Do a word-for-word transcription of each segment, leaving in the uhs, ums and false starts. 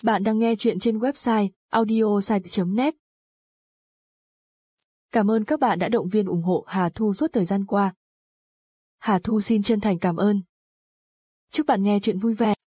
Bạn đang nghe chuyện trên website audiosite chấm net. Cảm ơn các bạn đã động viên ủng hộ Hà Thu suốt thời gian qua. Hà Thu xin chân thành cảm ơn. Chúc bạn nghe chuyện vui vẻ.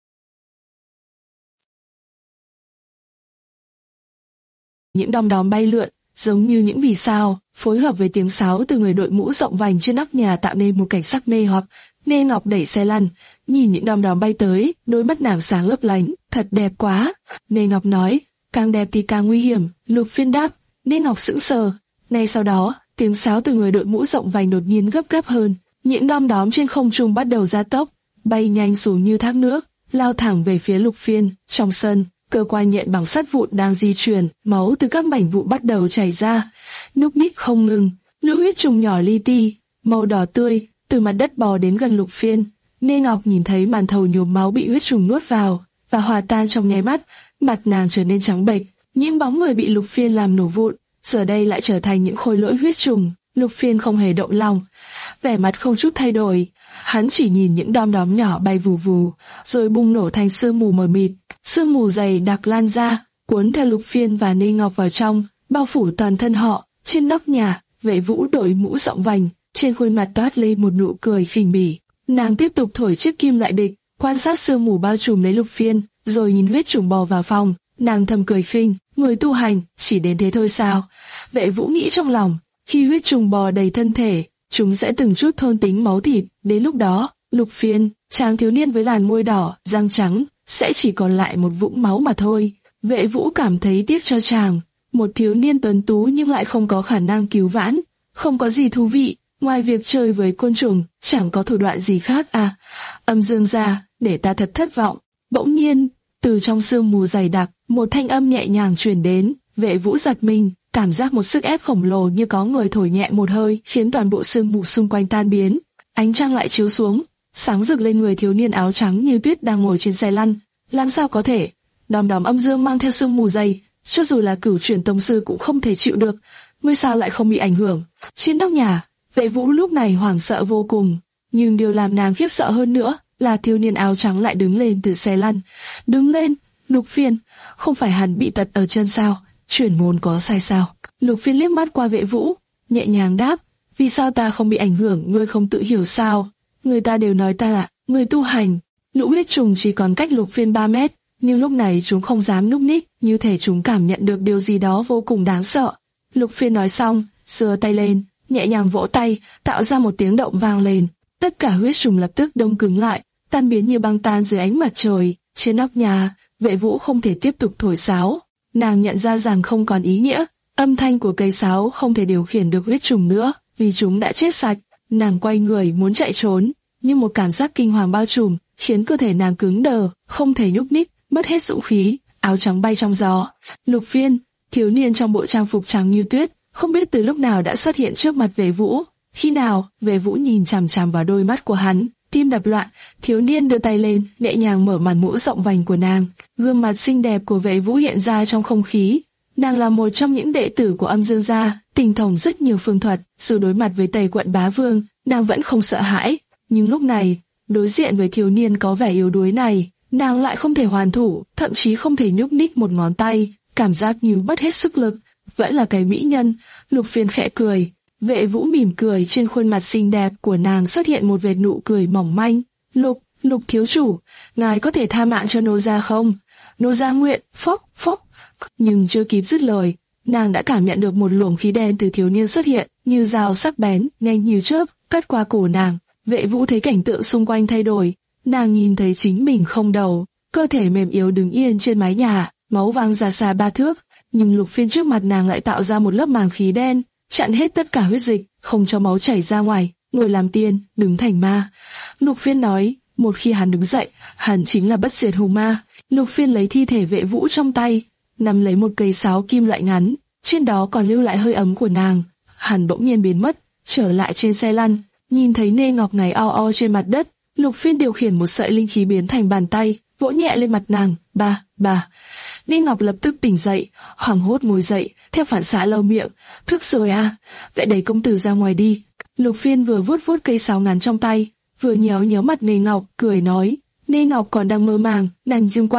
Những đom đóm bay lượn, giống như những vì sao, phối hợp với tiếng sáo từ người đội mũ rộng vành trên nóc nhà tạo nên một cảnh sắc mê hoặc. Nê Ngọc đẩy xe lăn, nhìn những đom đóm bay tới, đôi mắt nàng sáng lấp lánh, thật đẹp quá. Nê Ngọc nói, càng đẹp thì càng nguy hiểm. Lục Phiên đáp. Nê Ngọc sững sờ. Ngay sau đó, tiếng sáo từ người đội mũ rộng vành đột nhiên gấp gáp hơn. Những đom đóm trên không trung bắt đầu gia tốc, bay nhanh xuống như thác nước, lao thẳng về phía Lục Phiên. Trong sân, cơ quan nhện bằng sắt vụn đang di chuyển, máu từ các mảnh vụn bắt đầu chảy ra, nhúc nhích không ngừng. Lũ huyết trùng nhỏ li ti, màu đỏ tươi, từ mặt đất bò đến gần Lục Phiên. Nê Ngọc nhìn thấy màn thầu nhuốm máu bị huyết trùng nuốt vào và hòa tan trong nháy mắt, mặt nàng trở nên trắng bệch. Những bóng người bị Lục Phiên làm nổ vụn, giờ đây lại trở thành những khối lỗi huyết trùng. Lục Phiên không hề động lòng, vẻ mặt không chút thay đổi. Hắn chỉ nhìn những đom đóm nhỏ bay vù vù, rồi bùng nổ thành sương mù mờ mịt. Sương mù dày đặc lan ra, cuốn theo Lục Phiên và Nê Ngọc vào trong, bao phủ toàn thân họ. Trên nóc nhà, Vệ Vũ đội mũ rộng vành, trên khuôn mặt toát lên một nụ cười khinh bỉ. Nàng tiếp tục thổi chiếc kim loại địch, quan sát sương mù bao trùm lấy Lục Phiên, rồi nhìn huyết trùng bò vào phòng. Nàng thầm cười khinh, người tu hành chỉ đến thế thôi sao? Vệ Vũ nghĩ trong lòng, khi huyết trùng bò đầy thân thể, chúng sẽ từng chút thôn tính máu thịt. Đến lúc đó, Lục Phiên, chàng thiếu niên với làn môi đỏ, răng trắng, sẽ chỉ còn lại một vũng máu mà thôi. Vệ Vũ cảm thấy tiếc cho chàng, một thiếu niên tuấn tú nhưng lại không có khả năng cứu vãn, không có gì thú vị. Ngoài việc chơi với côn trùng, chẳng có thủ đoạn gì khác à? Âm dương gia, để ta thật thất vọng. Bỗng nhiên, từ trong sương mù dày đặc, một thanh âm nhẹ nhàng truyền đến. Vệ Vũ giật mình, cảm giác một sức ép khổng lồ như có người thổi nhẹ một hơi, khiến toàn bộ sương mù xung quanh tan biến. Ánh trăng lại chiếu xuống, sáng rực lên người thiếu niên áo trắng như tuyết đang ngồi trên xe lăn. Làm sao có thể? Đom đóm âm dương mang theo sương mù dày, cho dù là cửu chuyển tông sư cũng không thể chịu được. Ngươi sao lại không bị ảnh hưởng? Trên nóc nhà, Vệ Vũ lúc này hoảng sợ vô cùng, nhưng điều làm nàng khiếp sợ hơn nữa là thiếu niên áo trắng lại đứng lên từ xe lăn. Đứng lên, Lục Phiên, không phải hắn bị tật ở chân sao? Chuyển môn có sai sao? Lục Phiên liếc mắt qua Vệ Vũ, nhẹ nhàng đáp, vì sao ta không bị ảnh hưởng, ngươi không tự hiểu sao? Người ta đều nói ta là người tu hành. Lũ huyết trùng chỉ còn cách Lục Phiên ba mét, nhưng lúc này chúng không dám núp ních, như thể chúng cảm nhận được điều gì đó vô cùng đáng sợ. Lục Phiên nói xong, giơ tay lên, nhẹ nhàng vỗ tay, tạo ra một tiếng động vang lên. Tất cả huyết trùng lập tức đông cứng lại, tan biến như băng tan dưới ánh mặt trời. Trên nóc nhà, Vệ Vũ không thể tiếp tục thổi sáo. Nàng nhận ra rằng không còn ý nghĩa, âm thanh của cây sáo không thể điều khiển được huyết trùng nữa, vì chúng đã chết sạch. Nàng quay người muốn chạy trốn, nhưng một cảm giác kinh hoàng bao trùm, khiến cơ thể nàng cứng đờ, không thể nhúc nhích, mất hết dũng khí. Áo trắng bay trong gió. Lục Phiên, thiếu niên trong bộ trang phục trắng như tuyết, không biết từ lúc nào đã xuất hiện trước mặt Vệ Vũ. Khi nào? Vệ Vũ nhìn chằm chằm vào đôi mắt của hắn, tim đập loạn. Thiếu niên đưa tay lên, nhẹ nhàng mở màn mũ rộng vành của nàng. Gương mặt xinh đẹp của Vệ Vũ hiện ra trong không khí. Nàng là một trong những đệ tử của Âm Dương gia, tinh thông rất nhiều phương thuật. Dù đối mặt với Tây Quận Bá Vương, nàng vẫn không sợ hãi. Nhưng lúc này, đối diện với thiếu niên có vẻ yếu đuối này, nàng lại không thể hoàn thủ, thậm chí không thể nhúc nhích một ngón tay. Cảm giác như mất hết sức lực. Vẫn là cái mỹ nhân. Lục Phiên khẽ cười. Vệ Vũ mỉm cười, trên khuôn mặt xinh đẹp của nàng xuất hiện một vệt nụ cười mỏng manh. Lục, Lục thiếu chủ, ngài có thể tha mạng cho nô gia không? Nô gia nguyện. Phốc, phốc. Nhưng chưa kịp dứt lời, nàng đã cảm nhận được một luồng khí đen từ thiếu niên xuất hiện, như dao sắc bén, nhanh như chớp, cắt qua cổ nàng. Vệ Vũ thấy cảnh tượng xung quanh thay đổi, nàng nhìn thấy chính mình không đầu, cơ thể mềm yếu đứng yên trên mái nhà, máu văng ra xa ba thước. Nhưng Lục Phiên trước mặt nàng lại tạo ra một lớp màng khí đen, chặn hết tất cả huyết dịch, không cho máu chảy ra ngoài. Người làm tiên, đứng thành ma. Lục Phiên nói, một khi hắn đứng dậy, hắn chính là bất diệt hùng ma. Lục Phiên lấy thi thể Vệ Vũ trong tay, nắm lấy một cây sáo kim loại ngắn, trên đó còn lưu lại hơi ấm của nàng. Hắn bỗng nhiên biến mất, trở lại trên xe lăn, nhìn thấy Nê Ngọc này o o trên mặt đất. Lục Phiên điều khiển một sợi linh khí biến thành bàn tay, vỗ nhẹ lên mặt nàng. Ba, ba. Nê Ngọc lập tức tỉnh dậy, hoảng hốt ngồi dậy, theo phản xạ lau miệng. Thức rồi à? Vậy đẩy công tử ra ngoài đi. Lục Phiên vừa vuốt vuốt cây sáo ngắn trong tay, vừa nhéo nhéo mặt Nê Ngọc, cười nói. Nê Ngọc còn đang mơ màng, nàng dương quanh,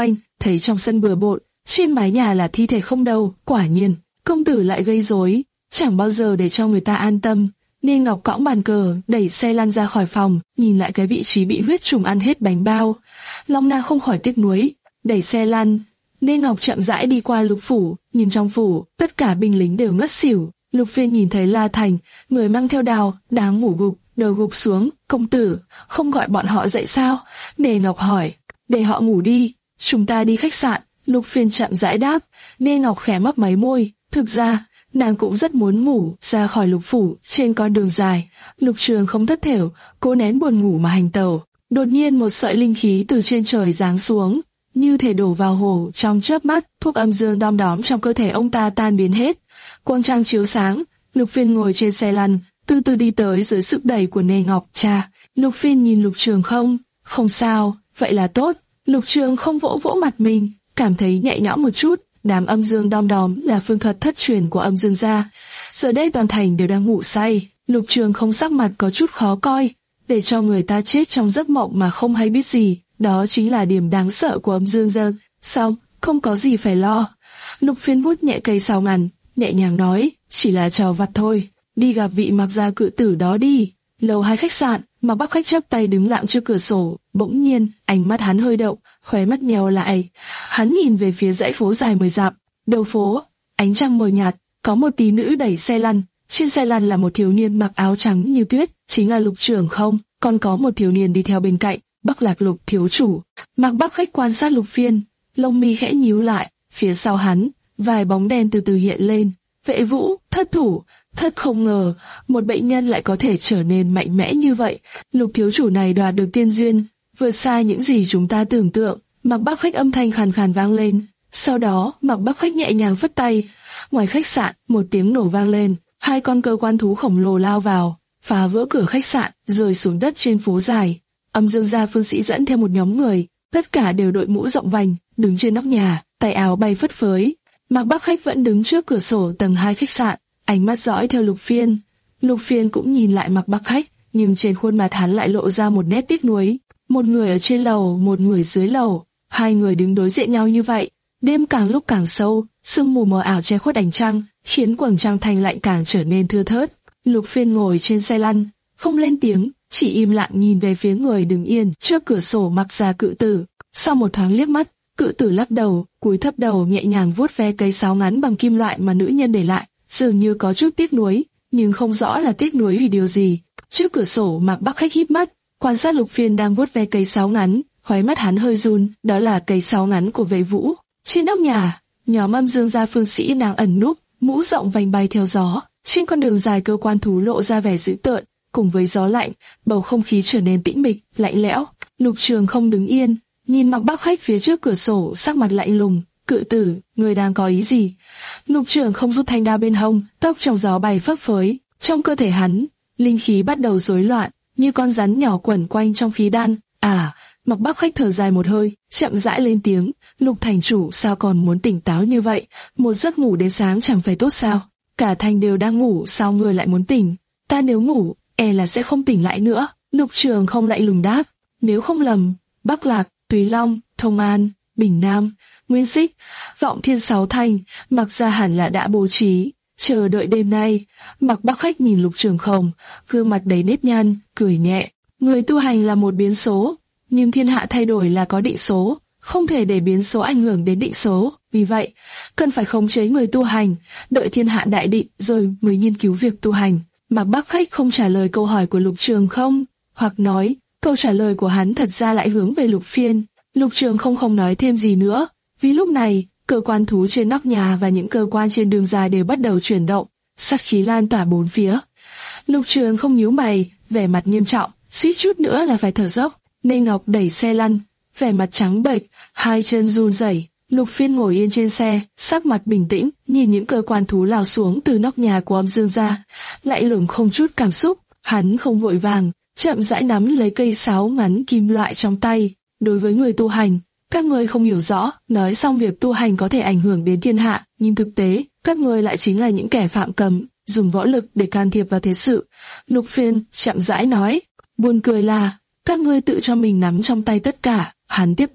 thấy trong sân bừa bộn, trên mái nhà là thi thể không đầu, quả nhiên, công tử lại gây rối, chẳng bao giờ để cho người ta an tâm. Nên Ngọc cõng bàn cờ, đẩy xe lăn ra khỏi phòng, nhìn lại cái vị trí bị huyết trùng ăn hết bánh bao. Long Na không khỏi tiếc nuối, đẩy xe lăn. Nên Ngọc chậm rãi đi qua Lục phủ, nhìn trong phủ, tất cả binh lính đều ngất xỉu. Lục Phiên nhìn thấy La Thành, người mang theo đào, đang ngủ gục, đầu gục xuống. Công tử, không gọi bọn họ dậy sao? Nên Ngọc hỏi. Để họ ngủ đi, chúng ta đi khách sạn. Lục Phiên chậm rãi đáp. Nên Ngọc khẽ mấp máy môi. Thực ra, nàng cũng rất muốn ngủ. Ra khỏi Lục phủ, trên con đường dài, Lục Trường không thất thểu, cố nén buồn ngủ mà hành tẩu. Đột nhiên một sợi linh khí từ trên trời giáng xuống, như thể đổ vào hồ. Trong chớp mắt, thuốc âm dương đom đóm trong cơ thể ông ta tan biến hết. Quang trăng chiếu sáng, Lục Phiên ngồi trên xe lăn, từ từ đi tới dưới sức đẩy của Nê Ngọc. Cha, Lục Phiên nhìn Lục Trường không, không sao, vậy là tốt. Lục Trường không vỗ vỗ mặt mình, cảm thấy nhẹ nhõm một chút. Đám âm dương đom đóm là phương thuật thất truyền của âm dương gia. Giờ đây toàn thành đều đang ngủ say. Lục Trường không sắc mặt có chút khó coi, để cho người ta chết trong giấc mộng mà không hay biết gì. Đó chính là điểm đáng sợ của âm dương gia. Xong, không có gì phải lo. Lục Phiên hút nhẹ cây sào ngắn, nhẹ nhàng nói, chỉ là trò vặt thôi. Đi gặp vị Mặc gia cự tử đó đi. Lầu hai khách sạn, Mặc Bắc Khách chắp tay đứng lặng trước cửa sổ. Bỗng nhiên, ánh mắt hắn hơi động, khóe mắt nheo lại. Hắn nhìn về phía dãy phố dài mười dặm. Đầu phố, ánh trăng mờ nhạt, có một tí nữ đẩy xe lăn. Trên xe lăn là một thiếu niên mặc áo trắng như tuyết, chính là Lục Trường không. Còn có một thiếu niên đi theo bên cạnh, Bắc Lạc Lục thiếu chủ. Mặc Bắc Khách quan sát Lục Phiên, lông mi khẽ nhíu lại. Phía sau hắn, vài bóng đen từ từ hiện lên. Vệ Vũ, thất thủ. Thật không ngờ, một bệnh nhân lại có thể trở nên mạnh mẽ như vậy. Lục thiếu chủ này đoạt được tiên duyên, vượt xa những gì chúng ta tưởng tượng. Mặc Bắc Khách âm thanh khàn khàn vang lên. Sau đó, Mặc Bắc Khách nhẹ nhàng phất tay. Ngoài khách sạn, một tiếng nổ vang lên. Hai con cơ quan thú khổng lồ lao vào, phá vỡ cửa khách sạn, rơi xuống đất trên phố dài. Âm dương gia phương sĩ dẫn theo một nhóm người, tất cả đều đội mũ rộng vành, đứng trên nóc nhà, tay áo bay phất phới. Mặc Bắc Khách vẫn đứng trước cửa sổ tầng hai khách sạn, ánh mắt dõi theo Lục Phiên. Lục Phiên cũng nhìn lại Mặc Bắc Khách, nhưng trên khuôn mặt hắn lại lộ ra một nét tiếc nuối. Một người ở trên lầu, một người dưới lầu, hai người đứng đối diện nhau như vậy. Đêm càng lúc càng sâu, sương mù mờ ảo che khuất ánh trăng, khiến quầng trăng thanh lạnh càng trở nên thưa thớt. Lục Phiên ngồi trên xe lăn, không lên tiếng, chỉ im lặng nhìn về phía người đứng yên trước cửa sổ Mặc gia cự tử. Sau một thoáng liếc mắt, cự tử lắc đầu, cúi thấp đầu nhẹ nhàng vuốt ve cây sáo ngắn bằng kim loại mà nữ nhân để lại, dường như có chút tiếc nuối, nhưng không rõ là tiếc nuối vì điều gì. Trước cửa sổ, Mặc Bắc Khách híp mắt, quan sát Lục Phiên đang vuốt ve cây sáo ngắn, khóe mắt hắn hơi run, đó là cây sáo ngắn của Vệ Vũ. Trên nóc nhà, nhóm âm dương gia phương sĩ đang ẩn núp, mũ rộng vành bay theo gió. Trên con đường dài, cơ quan thú lộ ra vẻ dữ tợn, cùng với gió lạnh, bầu không khí trở nên tĩnh mịch, lạnh lẽo. Lục Trường không đứng yên, nhìn Mặc Bắc Khách phía trước cửa sổ, sắc mặt lạnh lùng. Cự tử, người đang có ý gì? Lục Trường không rút thanh đao bên hông, tóc trong gió bay phấp phới. Trong cơ thể hắn, linh khí bắt đầu rối loạn, như con rắn nhỏ quẩn quanh trong khí đan. À, Mặc Bắc Khách thở dài một hơi, chậm rãi lên tiếng. Lục thành chủ, sao còn muốn tỉnh táo như vậy? Một giấc ngủ đến sáng chẳng phải tốt sao? Cả thành đều đang ngủ, sao người lại muốn tỉnh? Ta nếu ngủ, e là sẽ không tỉnh lại nữa. Lục Trường không lạnh lùng đáp. Nếu không lầm, Bắc Lạc, Túy Long, Thông An, Bình Nam, Nguyên Xích, Vọng Thiên sáu thành, Mặc gia hẳn là đã bố trí, chờ đợi đêm nay. Mặc Bắc Khách nhìn Lục Trường không, gương mặt đầy nếp nhăn, cười nhẹ. Người tu hành là một biến số, nhưng thiên hạ thay đổi là có định số, không thể để biến số ảnh hưởng đến định số. Vì vậy, cần phải khống chế người tu hành, đợi thiên hạ đại định rồi mới nghiên cứu việc tu hành. Mặc Bắc Khách không trả lời câu hỏi của Lục Trường không, hoặc nói, câu trả lời của hắn thật ra lại hướng về Lục Phiên. Lục Trường không không nói thêm gì nữa, vì lúc này, cơ quan thú trên nóc nhà và những cơ quan trên đường dài đều bắt đầu chuyển động, sát khí lan tỏa bốn phía. Lục Trường không nhíu mày, vẻ mặt nghiêm trọng, suýt chút nữa là phải thở dốc. Nê Ngọc đẩy xe lăn, vẻ mặt trắng bệch, hai chân run rẩy. Lục Phiên ngồi yên trên xe, sắc mặt bình tĩnh, nhìn những cơ quan thú lao xuống từ nóc nhà của âm dương gia, lại lửng không chút cảm xúc. Hắn không vội vàng, chậm rãi nắm lấy cây sáo ngắn kim loại trong tay. Đối với người tu hành, các ngươi không hiểu rõ, nói xong việc tu hành có thể ảnh hưởng đến thiên hạ, nhưng thực tế, các ngươi lại chính là những kẻ phạm cấm, dùng võ lực để can thiệp vào thế sự. Lục Phiên chậm rãi nói, buồn cười là, các ngươi tự cho mình nắm trong tay tất cả. Hắn tiếp tục,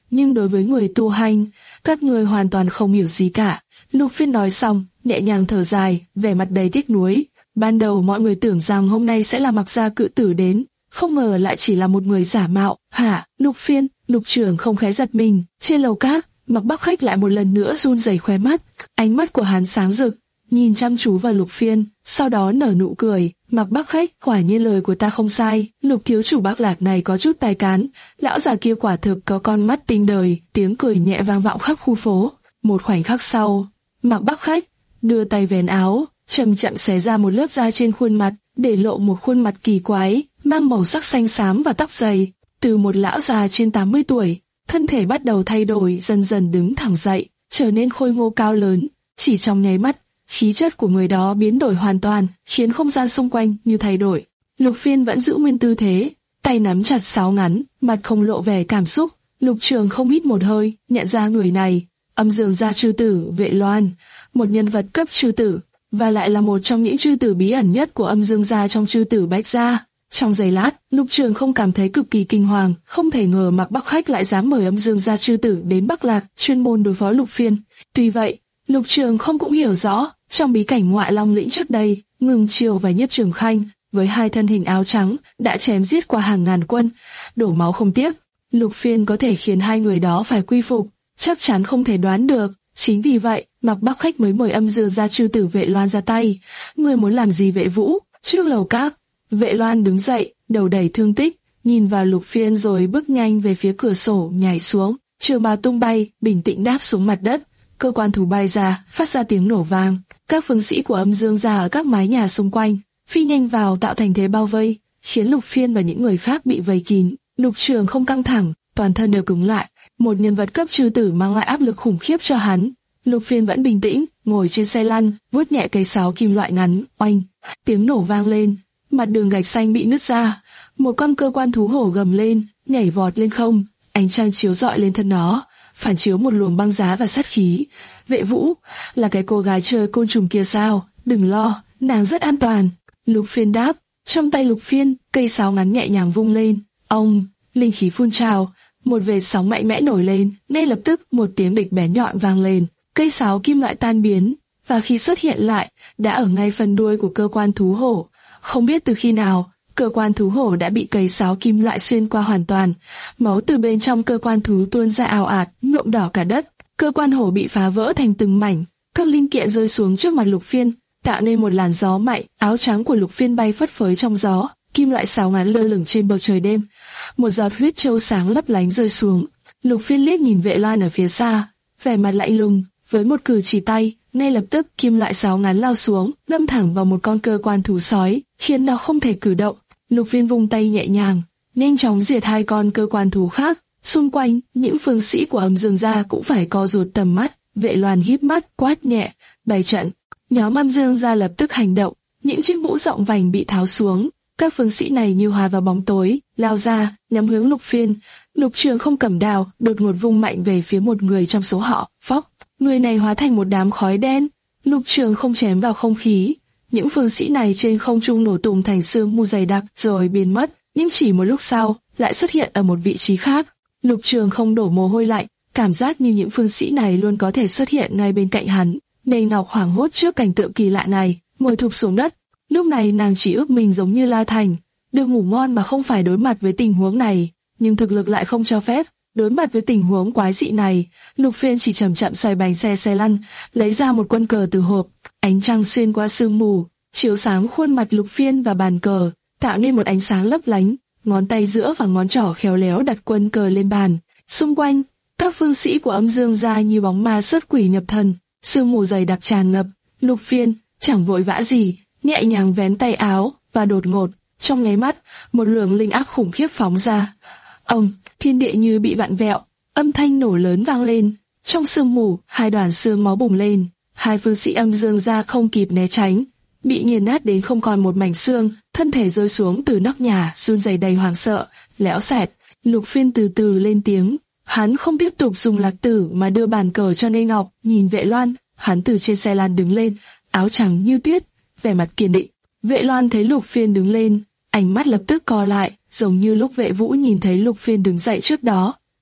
nhưng đối với người tu hành, các ngươi hoàn toàn không hiểu gì cả. Lục Phiên nói xong, nhẹ nhàng thở dài, vẻ mặt đầy tiếc nuối. Ban đầu mọi người tưởng rằng hôm nay sẽ là Mặc gia cự tử đến, không ngờ lại chỉ là một người giả mạo. Hả? Lục Phiên, Lục trưởng không khẽ giật mình. Trên lầu cát, Mặc Bắc Khách lại một lần nữa run rẩy khóe mắt, ánh mắt của hắn sáng rực, nhìn chăm chú vào Lục Phiên, sau đó nở nụ cười. Mặc Bắc Khách, quả nhiên lời của ta không sai, Lục thiếu chủ Bắc Lạc này có chút tài cán, lão già kia quả thực có con mắt tinh đời. Tiếng cười nhẹ vang vọng khắp khu phố. Một khoảnh khắc sau, Mặc Bắc Khách đưa tay vén áo, chậm chậm xé ra một lớp da trên khuôn mặt, để lộ một khuôn mặt kỳ quái, mang màu sắc xanh xám và tóc dày. Từ một lão già trên tám mươi tuổi, thân thể bắt đầu thay đổi, dần dần đứng thẳng dậy, trở nên khôi ngô cao lớn. Chỉ trong nháy mắt, khí chất của người đó biến đổi hoàn toàn, khiến không gian xung quanh như thay đổi. Lục Phiên vẫn giữ nguyên tư thế, tay nắm chặt sáo ngắn, mặt không lộ vẻ cảm xúc. Lục Trường không hít một hơi, nhận ra người này, Âm Dương gia chư tử Vệ Loan, một nhân vật cấp chư tử, và lại là một trong những chư tử bí ẩn nhất của Âm Dương gia trong chư tử Bách gia. Trong giây lát, Lục Trường không cảm thấy cực kỳ kinh hoàng, không thể ngờ Mặc Bắc Khách lại dám mời Âm Dương gia chư tử đến Bắc Lạc, chuyên môn đối phó Lục Phiên. Tuy vậy, Lục Trường không cũng hiểu rõ, trong bí cảnh Ngoại Long lĩnh trước đây, Ngưng Triều và Nhiếp Trường Khanh, với hai thân hình áo trắng, đã chém giết qua hàng ngàn quân, đổ máu không tiếc. Lục Phiên có thể khiến hai người đó phải quy phục, chắc chắn không thể đoán được. Chính vì vậy, Mặc Bắc Khách mới mời Âm Dương gia chư tử Vệ Loan ra tay. Người muốn làm gì Vệ Vũ? Trước lầu cát, Vệ Loan đứng dậy, đầu đầy thương tích, nhìn vào Lục Phiên rồi bước nhanh về phía cửa sổ, nhảy xuống. Trường bào tung bay, bình tĩnh đáp xuống mặt đất. Cơ quan thú bay ra, phát ra tiếng nổ vang. Các phương sĩ của Âm Dương gia ở các mái nhà xung quanh phi nhanh vào, tạo thành thế bao vây, khiến Lục Phiên và những người khác bị vây kín. Lục Trường không căng thẳng, toàn thân đều cứng lại. Một nhân vật cấp chư tử mang lại áp lực khủng khiếp cho hắn. Lục Phiên vẫn bình tĩnh, ngồi trên xe lăn, vuốt nhẹ cây sáo kim loại ngắn. Oanh, tiếng nổ vang lên, mặt đường gạch xanh bị nứt ra. Một con cơ quan thú hổ gầm lên, nhảy vọt lên không. Ánh trăng chiếu rọi lên thân nó, phản chiếu một luồng băng giá và sát khí. Vệ Vũ, là cái cô gái chơi côn trùng kia sao? Đừng lo, nàng rất an toàn. Lục Phiên đáp. Trong tay Lục Phiên, cây sáo ngắn nhẹ nhàng vung lên. Ông, linh khí phun trào, một vệt sóng mạnh mẽ nổi lên. Ngay lập tức, một tiếng địch bén nhọn vang lên. Cây sáo kim loại tan biến, và khi xuất hiện lại, đã ở ngay phần đuôi của cơ quan thú hổ. Không biết từ khi nào, cơ quan thú hổ đã bị cây sáo kim loại xuyên qua hoàn toàn. Máu từ bên trong cơ quan thú tuôn ra ào ạt, nhuộm đỏ cả đất. Cơ quan hổ bị phá vỡ thành từng mảnh, các linh kiện rơi xuống trước mặt Lục Phiên, tạo nên một làn gió mạnh. Áo trắng của Lục Phiên bay phất phới trong gió, kim loại sáo ngắn lơ lửng trên bầu trời đêm. Một giọt huyết châu sáng lấp lánh rơi xuống. Lục Phiên liếc nhìn Vệ Loan ở phía xa, vẻ mặt lạnh lùng, với một cử chỉ tay, ngay lập tức kim loại sáo ngắn lao xuống, đâm thẳng vào một con cơ quan thú sói, khiến nó không thể cử động. Lục Phiên vung tay nhẹ nhàng, nhanh chóng diệt hai con cơ quan thú khác. Xung quanh, những phương sĩ của Âm Dương gia cũng phải co rụt tầm mắt. Vệ Loan híp mắt, quát nhẹ, bày trận. Nhóm Âm Dương gia lập tức hành động. Những chiếc mũ rộng vành bị tháo xuống. Các phương sĩ này như hòa vào bóng tối, lao ra, nhắm hướng Lục Phiên. Lục Trường không cầm đao, đột ngột vung mạnh về phía một người trong số họ. Phốc, người này hóa thành một đám khói đen. Lục Trường không chém vào không khí. Những phương sĩ này trên không trung nổ tung thành sương mù dày đặc rồi biến mất. Nhưng chỉ một lúc sau, lại xuất hiện ở một vị trí khác. Lục Trường không đổ mồ hôi lạnh, cảm giác như những phương sĩ này luôn có thể xuất hiện ngay bên cạnh hắn. Nề Ngọc hoảng hốt trước cảnh tượng kỳ lạ này, ngồi thụp xuống đất. Lúc này nàng chỉ ước mình giống như La Thành, được ngủ ngon mà không phải đối mặt với tình huống này, nhưng thực lực lại không cho phép. Đối mặt với tình huống quái dị này, Lục Phiên chỉ chậm chậm xoay bánh xe xe lăn, lấy ra một quân cờ từ hộp. Ánh trăng xuyên qua sương mù, chiếu sáng khuôn mặt Lục Phiên và bàn cờ, tạo nên một ánh sáng lấp lánh. Ngón tay giữa và ngón trỏ khéo léo đặt quân cờ lên bàn. Xung quanh, các phương sĩ của Âm Dương gia như bóng ma xuất quỷ nhập thần, sương mù dày đặc tràn ngập. Lục Phiên chẳng vội vã gì, nhẹ nhàng vén tay áo, và đột ngột, trong nháy mắt, một luồng linh áp khủng khiếp phóng ra. Ông, thiên địa như bị vặn vẹo, âm thanh nổ lớn vang lên. Trong sương mù, hai đoàn xương máu bùng lên. Hai phương sĩ Âm Dương gia không kịp né tránh, bị nghiền nát đến không còn một mảnh xương, thân thể rơi xuống từ nóc nhà, run rẩy đầy hoảng sợ, lẽo xẹt. Lục Phiên từ từ lên tiếng, hắn không tiếp tục dùng lạc tử mà đưa bàn cờ cho Nê Ngọc. Nhìn Vệ Loan, hắn từ trên xe lăn đứng lên, áo trắng như tuyết, vẻ mặt kiên định. Vệ Loan thấy Lục Phiên đứng lên, ánh mắt lập tức co lại, giống như lúc Vệ Vũ nhìn thấy Lục Phiên đứng dậy trước đó.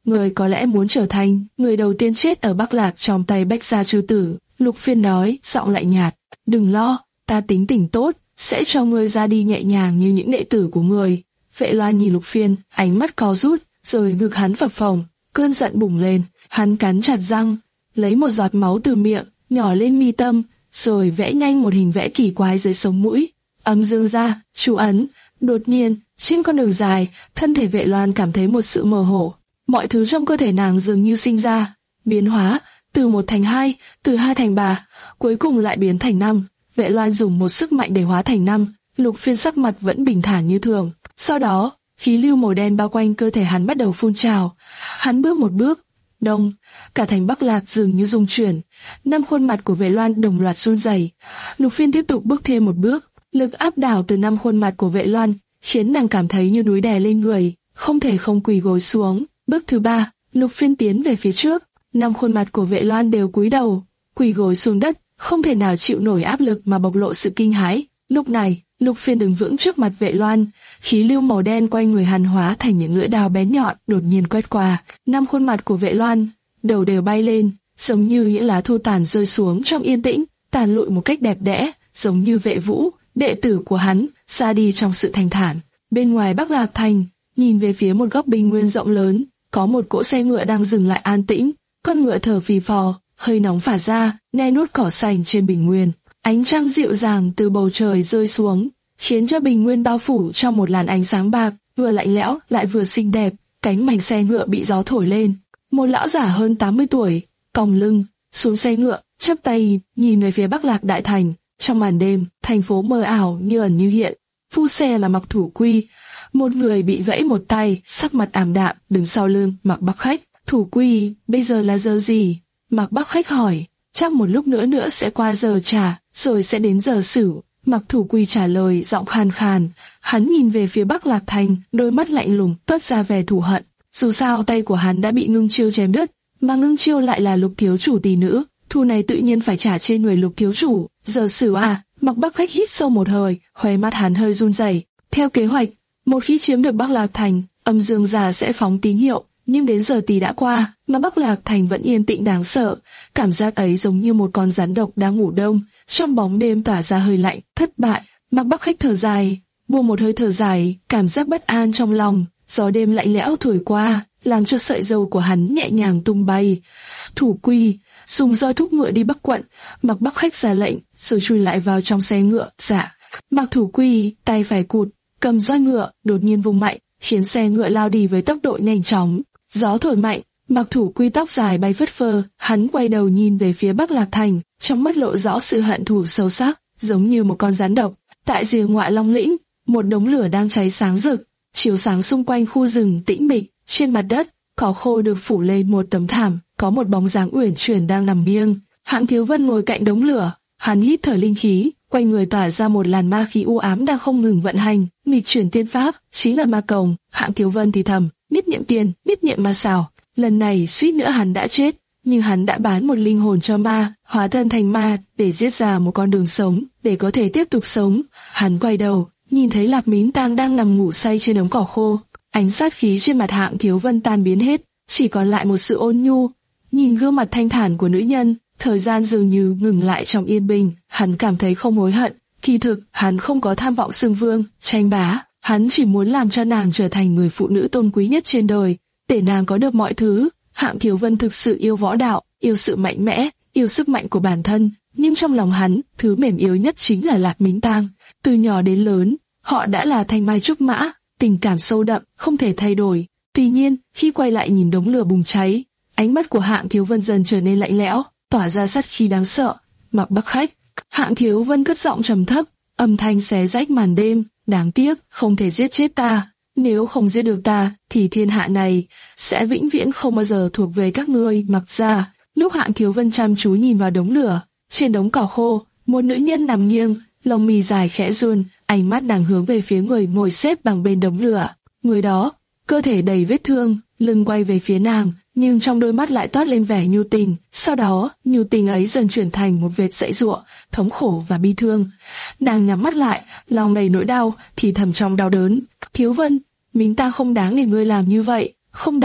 người có lẽ muốn trở thành người đầu tiên chết ở Bắc Lạc trong tay Bách Gia Chư Tử. Lục Phiên nói, giọng lạnh nhạt, đừng lo, ta tính tình tốt, sẽ cho ngươi ra đi nhẹ nhàng như những đệ tử của ngươi. Vệ Loan nhìn Lục Phiên, ánh mắt co rút, rồi ngực hắn phập phồng, cơn giận bùng lên, hắn cắn chặt răng, lấy một giọt máu từ miệng, nhỏ lên mi tâm, rồi vẽ nhanh một hình vẽ kỳ quái dưới sống mũi. Âm dương ra, chú ấn. Đột nhiên, trên con đường dài, thân thể Vệ Loan cảm thấy một sự mơ hồ. Mọi thứ trong cơ thể nàng dường như sinh ra, biến hóa, từ một thành hai, từ hai thành ba, cuối cùng lại biến thành năm. Vệ Loan dùng một sức mạnh để hóa thành năm. Lục Phiên sắc mặt vẫn bình thản như thường. Sau đó, khí lưu màu đen bao quanh cơ thể hắn bắt đầu phun trào. Hắn bước một bước, đông, cả thành Bắc Lạc dường như rung chuyển. Năm khuôn mặt của Vệ Loan đồng loạt run rẩy. Lục Phiên tiếp tục bước thêm một bước, lực áp đảo từ năm khuôn mặt của Vệ Loan khiến nàng cảm thấy như núi đè lên người, không thể không quỳ gối xuống. Bước thứ ba, Lục Phiên tiến về phía trước, năm khuôn mặt của Vệ Loan đều cúi đầu, quỳ gối xuống đất, không thể nào chịu nổi áp lực mà bộc lộ sự kinh hãi. Lúc này, Lục Phiên đứng vững trước mặt Vệ Loan, khí lưu màu đen quanh người hắn hóa thành những lưỡi đao bén nhọn đột nhiên quét qua. Năm khuôn mặt của Vệ Loan, đầu đều bay lên, giống như những lá thu tàn rơi xuống trong yên tĩnh, tàn lụi một cách đẹp đẽ, giống như Vệ Vũ, đệ tử của hắn, ra đi trong sự thanh thản. Bên ngoài Bắc Lạc thành, nhìn về phía một góc bình nguyên rộng lớn, có một cỗ xe ngựa đang dừng lại an tĩnh. Con ngựa thở phì phò, hơi nóng phả ra, nhai nuốt cỏ xanh trên bình nguyên. Ánh trăng dịu dàng từ bầu trời rơi xuống, khiến cho bình nguyên bao phủ trong một làn ánh sáng bạc, vừa lạnh lẽo lại vừa xinh đẹp. Cánh mảnh xe ngựa bị gió thổi lên. Một lão giả hơn tám mươi tuổi, còng lưng, xuống xe ngựa, chắp tay nhìn về phía Bắc Lạc đại thành. Trong màn đêm, thành phố mờ ảo như ẩn như hiện. Phu xe là Mặc Thủ Quy, một người bị gãy một tay, sắc mặt ảm đạm, đứng sau lưng Mạc Bắc Khách. Thủ Quy, bây giờ là giờ gì? Mạc Bắc Khách hỏi. Chắc một lúc nữa nữa sẽ qua giờ trà, rồi sẽ đến giờ sửu. Mạc Thủ Quy trả lời giọng khàn khàn. Hắn nhìn về phía Bắc Lạc thành, đôi mắt lạnh lùng toát ra vẻ thù hận. Dù sao tay của hắn đã bị Ngưng Chiêu chém đứt, mà Ngưng Chiêu lại là Lục thiếu chủ tỷ nữ, thù này tự nhiên phải trả trên người Lục thiếu chủ. Giờ sửu à? Mạc Bắc Khách hít sâu một hơi, khóe mắt hắn hơi run rẩy. Theo kế hoạch, một khi chiếm được Bắc Lạc thành, Âm Dương Già sẽ phóng tín hiệu, nhưng đến giờ tí đã qua, mà Bắc Lạc thành vẫn yên tĩnh đáng sợ. Cảm giác ấy giống như một con rắn độc đang ngủ đông, trong bóng đêm tỏa ra hơi lạnh. Thất bại. Mạc Bắc Khách thở dài, buông một hơi thở dài, cảm giác bất an trong lòng. Gió đêm lạnh lẽo thổi qua, làm cho sợi râu của hắn nhẹ nhàng tung bay. Thủ Quy, dùng roi thúc ngựa đi Bắc quận. Mạc Bắc Khách ra lệnh, rồi chui lại vào trong xe ngựa. Dạ. Mạc Thủ Quy tay phải cụt, cầm roi ngựa, đột nhiên vung mạnh, khiến xe ngựa lao đi với tốc độ nhanh chóng. Gió thổi mạnh, Mạc Thủ Quy tóc dài bay phất phơ, hắn quay đầu nhìn về phía Bắc Lạc thành, trong mắt lộ rõ sự hận thù sâu sắc, giống như một con rắn độc. Tại rìa ngoại Long lĩnh, một đống lửa đang cháy sáng rực, chiếu sáng xung quanh khu rừng tĩnh mịch. Trên mặt đất, cỏ khô được phủ lên một tấm thảm, có một bóng dáng uyển chuyển đang nằm nghiêng. Hạng Thiếu Vân ngồi cạnh đống lửa, hắn hít thở linh khí, quanh người tỏa ra một làn ma khí u ám đang không ngừng vận hành, nghịch chuyển tiên pháp, chính là ma cồng. Hạng Thiếu Vân thì thầm, biết nhiệm tiền, biết nhiệm ma xảo. Lần này suýt nữa hắn đã chết, nhưng hắn đã bán một linh hồn cho ma, hóa thân thành ma để giết ra một con đường sống, để có thể tiếp tục sống. Hắn quay đầu, nhìn thấy Lạc Mín Tang đang nằm ngủ say trên đống cỏ khô. Ánh sát khí trên mặt Hạng Thiếu Vân tan biến hết, chỉ còn lại một sự ôn nhu. Nhìn gương mặt thanh thản của nữ nhân, thời gian dường như ngừng lại trong yên bình. Hắn cảm thấy không hối hận. Kỳ thực, hắn không có tham vọng xưng vương, tranh bá. Hắn chỉ muốn làm cho nàng trở thành người phụ nữ tôn quý nhất trên đời, để nàng có được mọi thứ. Hạng Thiếu Vân thực sự yêu võ đạo, yêu sự mạnh mẽ, yêu sức mạnh của bản thân. Nhưng trong lòng hắn, thứ mềm yếu nhất chính là Lạc Mính Tang. Từ nhỏ đến lớn, họ đã là thanh mai trúc mã, tình cảm sâu đậm, không thể thay đổi. Tuy nhiên, khi quay lại nhìn đống lửa bùng cháy, ánh mắt của Hạng Thiếu Vân dần trở nên lạnh lẽo, tỏa ra sát khí đáng sợ. Mạc Bắc Khách. Hạng Thiếu Vân cất giọng trầm thấp, âm thanh xé rách màn đêm. Đáng tiếc, không thể giết chết ta. Nếu không giết được ta, thì thiên hạ này sẽ vĩnh viễn không bao giờ thuộc về các ngươi. Mặc ra, lúc Hạng Thiếu Vân chăm chú nhìn vào đống lửa, trên đống cỏ khô, một nữ nhân nằm nghiêng, lông mi dài khẽ run, ánh mắt nàng hướng về phía người ngồi xếp bằng bên đống lửa. Người đó, cơ thể đầy vết thương, lưng quay về phía nàng, nhưng trong đôi mắt lại toát lên vẻ nhu tình. Sau đó, nhu tình ấy dần chuyển thành một vệt dãy giụa, thống khổ và bi thương. Nàng nhắm mắt lại, lòng đầy nỗi đau, thì thầm trong đau đớn. Thiếu Vân, mình ta không đáng để ngươi làm như vậy, không đáng.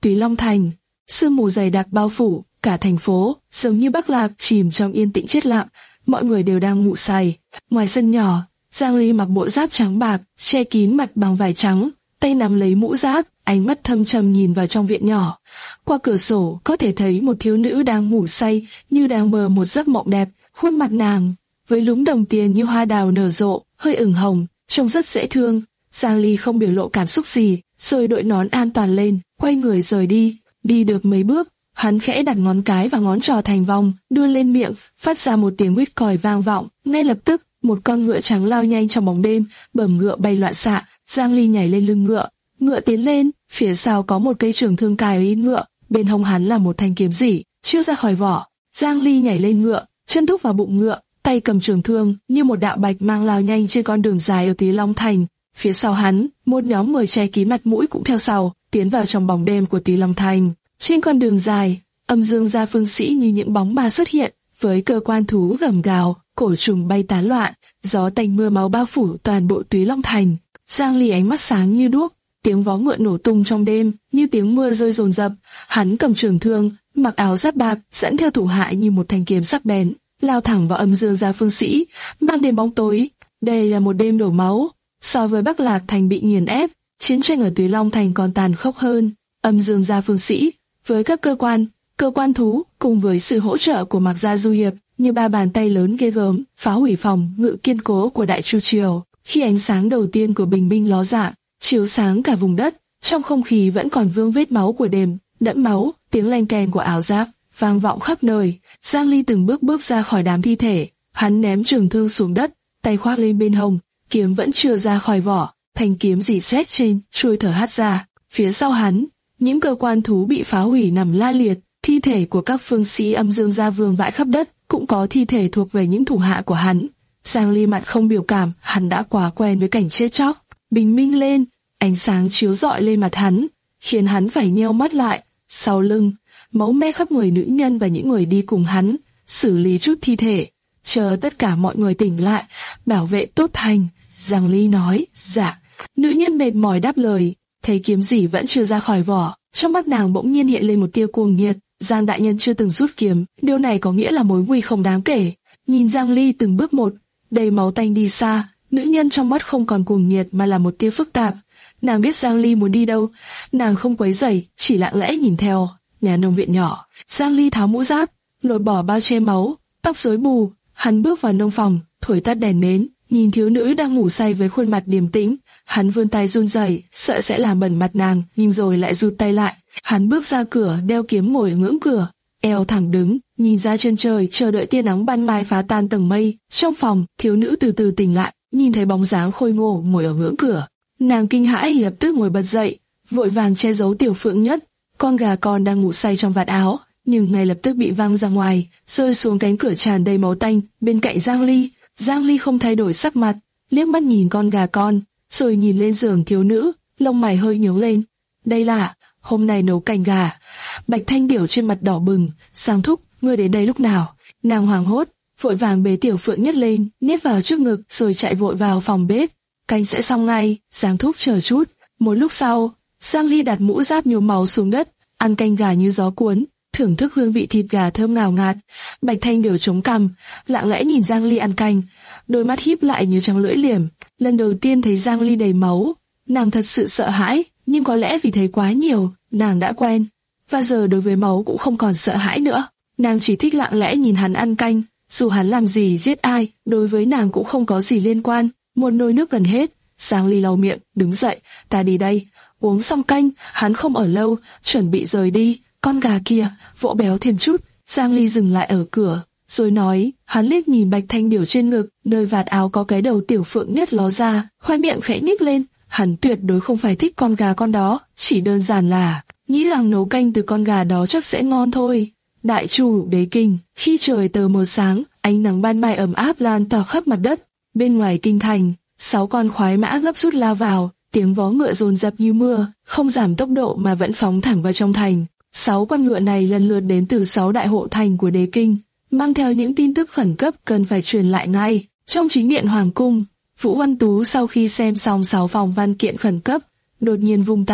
Túy Long Thành. Sương mù dày đặc bao phủ cả thành phố, giống như Bắc Lạc chìm trong yên tĩnh chết lặng. Mọi người đều đang ngủ say. Ngoài sân nhỏ, Giang Ly mặc bộ giáp trắng bạc, che kín mặt bằng vải trắng, tay nắm lấy mũ giáp, ánh mắt thâm trầm nhìn vào trong viện nhỏ. Qua cửa sổ có thể thấy một thiếu nữ đang ngủ say, như đang mơ một giấc mộng đẹp. Khuôn mặt nàng với lúm đồng tiền như hoa đào nở rộ, hơi ửng hồng, trông rất dễ thương. Giang Ly không biểu lộ cảm xúc gì, rồi đội nón an toàn lên, quay người rời đi. Đi được mấy bước, hắn khẽ đặt ngón cái và ngón trỏ thành vòng, đưa lên miệng, phát ra một tiếng huýt còi vang vọng. Ngay lập tức, một con ngựa trắng lao nhanh trong bóng đêm, bẩm ngựa bay loạn xạ. Giang Ly nhảy lên lưng ngựa, ngựa tiến lên, phía sau có một cây trường thương cài lên ngựa, bên hông hắn là một thanh kiếm rỉ, chưa ra khỏi vỏ. Giang Ly nhảy lên ngựa, chân thúc vào bụng ngựa, tay cầm trường thương, như một đạo bạch mang lao nhanh trên con đường dài ở Túy Long Thành. Phía sau hắn, một nhóm người che kín mặt mũi cũng theo sau, tiến vào trong bóng đêm của Túy Long Thành. Trên con đường dài, âm dương gia phương sĩ như những bóng ma xuất hiện, với cơ quan thú gầm gào, cổ trùng bay tán loạn, gió tanh mưa máu bao phủ toàn bộ Túy Long Thành. Giang Ly ánh mắt sáng như đuốc, tiếng vó ngựa nổ tung trong đêm, như tiếng mưa rơi dồn dập. Hắn cầm trường thương, mặc áo giáp bạc, dẫn theo thủ hạ như một thanh kiếm sắc bén, lao thẳng vào âm dương gia phương sĩ, mang đến bóng tối. Đây là một đêm đổ máu. So với Bắc Lạc Thành bị nghiền ép, chiến tranh ở Túy Long Thành còn tàn khốc hơn. Âm dương gia phương sĩ, với các cơ quan, cơ quan thú, cùng với sự hỗ trợ của Mạc Gia Du Hiệp, như ba bàn tay lớn ghê gớm, phá hủy phòng ngự kiên cố của Đại Chu Triều. Khi ánh sáng đầu tiên của bình minh ló dạng, chiếu sáng cả vùng đất, trong không khí vẫn còn vương vết máu của đêm, đẫm máu, tiếng leng keng của áo giáp vang vọng khắp nơi. Giang Ly từng bước bước ra khỏi đám thi thể, hắn ném trường thương xuống đất, tay khoác lên bên hông, kiếm vẫn chưa ra khỏi vỏ, thanh kiếm rỉ sét trên, trôi thở hắt ra. Phía sau hắn, những cơ quan thú bị phá hủy nằm la liệt, thi thể của các phương sĩ âm dương gia vương vãi khắp đất, cũng có thi thể thuộc về những thủ hạ của hắn. Giang Ly mặt không biểu cảm, hắn đã quá quen với cảnh chết chóc. Bình minh lên, ánh sáng chiếu rọi lên mặt hắn, khiến hắn phải nheo mắt lại. Sau lưng, máu me khắp người nữ nhân và những người đi cùng hắn, xử lý chút thi thể, chờ tất cả mọi người tỉnh lại, bảo vệ tốt thành. Giang Ly nói, dạ. Nữ nhân mệt mỏi đáp lời, thấy kiếm gì vẫn chưa ra khỏi vỏ, trong mắt nàng bỗng nhiên hiện lên một tia cuồng nhiệt. Giang đại nhân chưa từng rút kiếm, điều này có nghĩa là mối nguy không đáng kể. Nhìn Giang Ly từng bước một, đầy máu tanh đi xa, nữ nhân trong mắt không còn cuồng nhiệt mà là một tia phức tạp. Nàng biết Giang Ly muốn đi đâu, nàng không quấy rầy, chỉ lặng lẽ nhìn theo. Nhà nông viện nhỏ, Giang Ly tháo mũ giáp, lột bỏ bao che máu, tóc rối bù, hắn bước vào nông phòng, thổi tắt đèn nến, nhìn thiếu nữ đang ngủ say với khuôn mặt điềm tĩnh, hắn vươn tay run rẩy, sợ sẽ làm bẩn mặt nàng, nhưng rồi lại rụt tay lại. Hắn bước ra cửa, đeo kiếm ngồi ở ngưỡng cửa, eo thẳng đứng, nhìn ra chân trời, chờ đợi tia nắng ban mai phá tan tầng mây. Trong phòng, thiếu nữ từ từ tỉnh lại, nhìn thấy bóng dáng khôi ngô ngồi ở ngưỡng cửa, nàng kinh hãi lập tức ngồi bật dậy, vội vàng che giấu Tiểu Phượng Nhất, con gà con đang ngủ say trong vạt áo, nhưng ngay lập tức bị văng ra ngoài, rơi xuống cánh cửa tràn đầy máu tanh bên cạnh Giang Ly. Giang Ly không thay đổi sắc mặt, liếc mắt nhìn con gà con, rồi nhìn lên giường thiếu nữ, lông mày hơi nhướng lên. Đây là hôm nay nấu canh gà. Bạch Thanh Điểu trên mặt đỏ bừng, Giang thúc, ngươi đến đây lúc nào? Nàng hoảng hốt, vội vàng bế Tiểu Phượng Nhất lên, nhét vào trước ngực, rồi chạy vội vào phòng bếp. Canh sẽ xong ngay, Giang thúc chờ chút. Một lúc sau, Giang Ly đặt mũ giáp nhuốm máu xuống đất, ăn canh gà như gió cuốn, thưởng thức hương vị thịt gà thơm ngào ngạt. Bạch Thanh Điểu chống cằm, lặng lẽ nhìn Giang Ly ăn canh, đôi mắt híp lại như trăng lưỡi liềm. Lần đầu tiên thấy Giang Ly đầy máu, nàng thật sự sợ hãi, nhưng có lẽ vì thấy quá nhiều, nàng đã quen, và giờ đối với máu cũng không còn sợ hãi nữa. Nàng chỉ thích lặng lẽ nhìn hắn ăn canh, dù hắn làm gì giết ai, đối với nàng cũng không có gì liên quan. Một nồi nước gần hết, Giang Ly lau miệng, đứng dậy, ta đi đây. Uống xong canh, hắn không ở lâu, chuẩn bị rời đi. Con gà kia, vỗ béo thêm chút. Giang Ly dừng lại ở cửa, rồi nói. Hắn liếc nhìn Bạch Thanh Điểu trên ngực, nơi vạt áo có cái đầu Tiểu Phượng Nhất ló ra, khoe miệng khẽ nhếch lên. Hắn tuyệt đối không phải thích con gà con đó, chỉ đơn giản là nghĩ rằng nấu canh từ con gà đó chắc sẽ ngon thôi. Đại Chu Đế Kinh, khi trời tờ mờ sáng, ánh nắng ban mai ấm áp lan tỏa khắp mặt đất. Bên ngoài kinh thành, sáu con khoái mã gấp rút lao vào, tiếng vó ngựa dồn dập như mưa, không giảm tốc độ mà vẫn phóng thẳng vào trong thành. Sáu con ngựa này lần lượt đến từ sáu đại hộ thành của Đế Kinh, mang theo những tin tức khẩn cấp cần phải truyền lại ngay. Trong chính điện hoàng cung, Vũ Văn Tú sau khi xem xong sáu phòng văn kiện khẩn cấp, đột nhiên vung tay,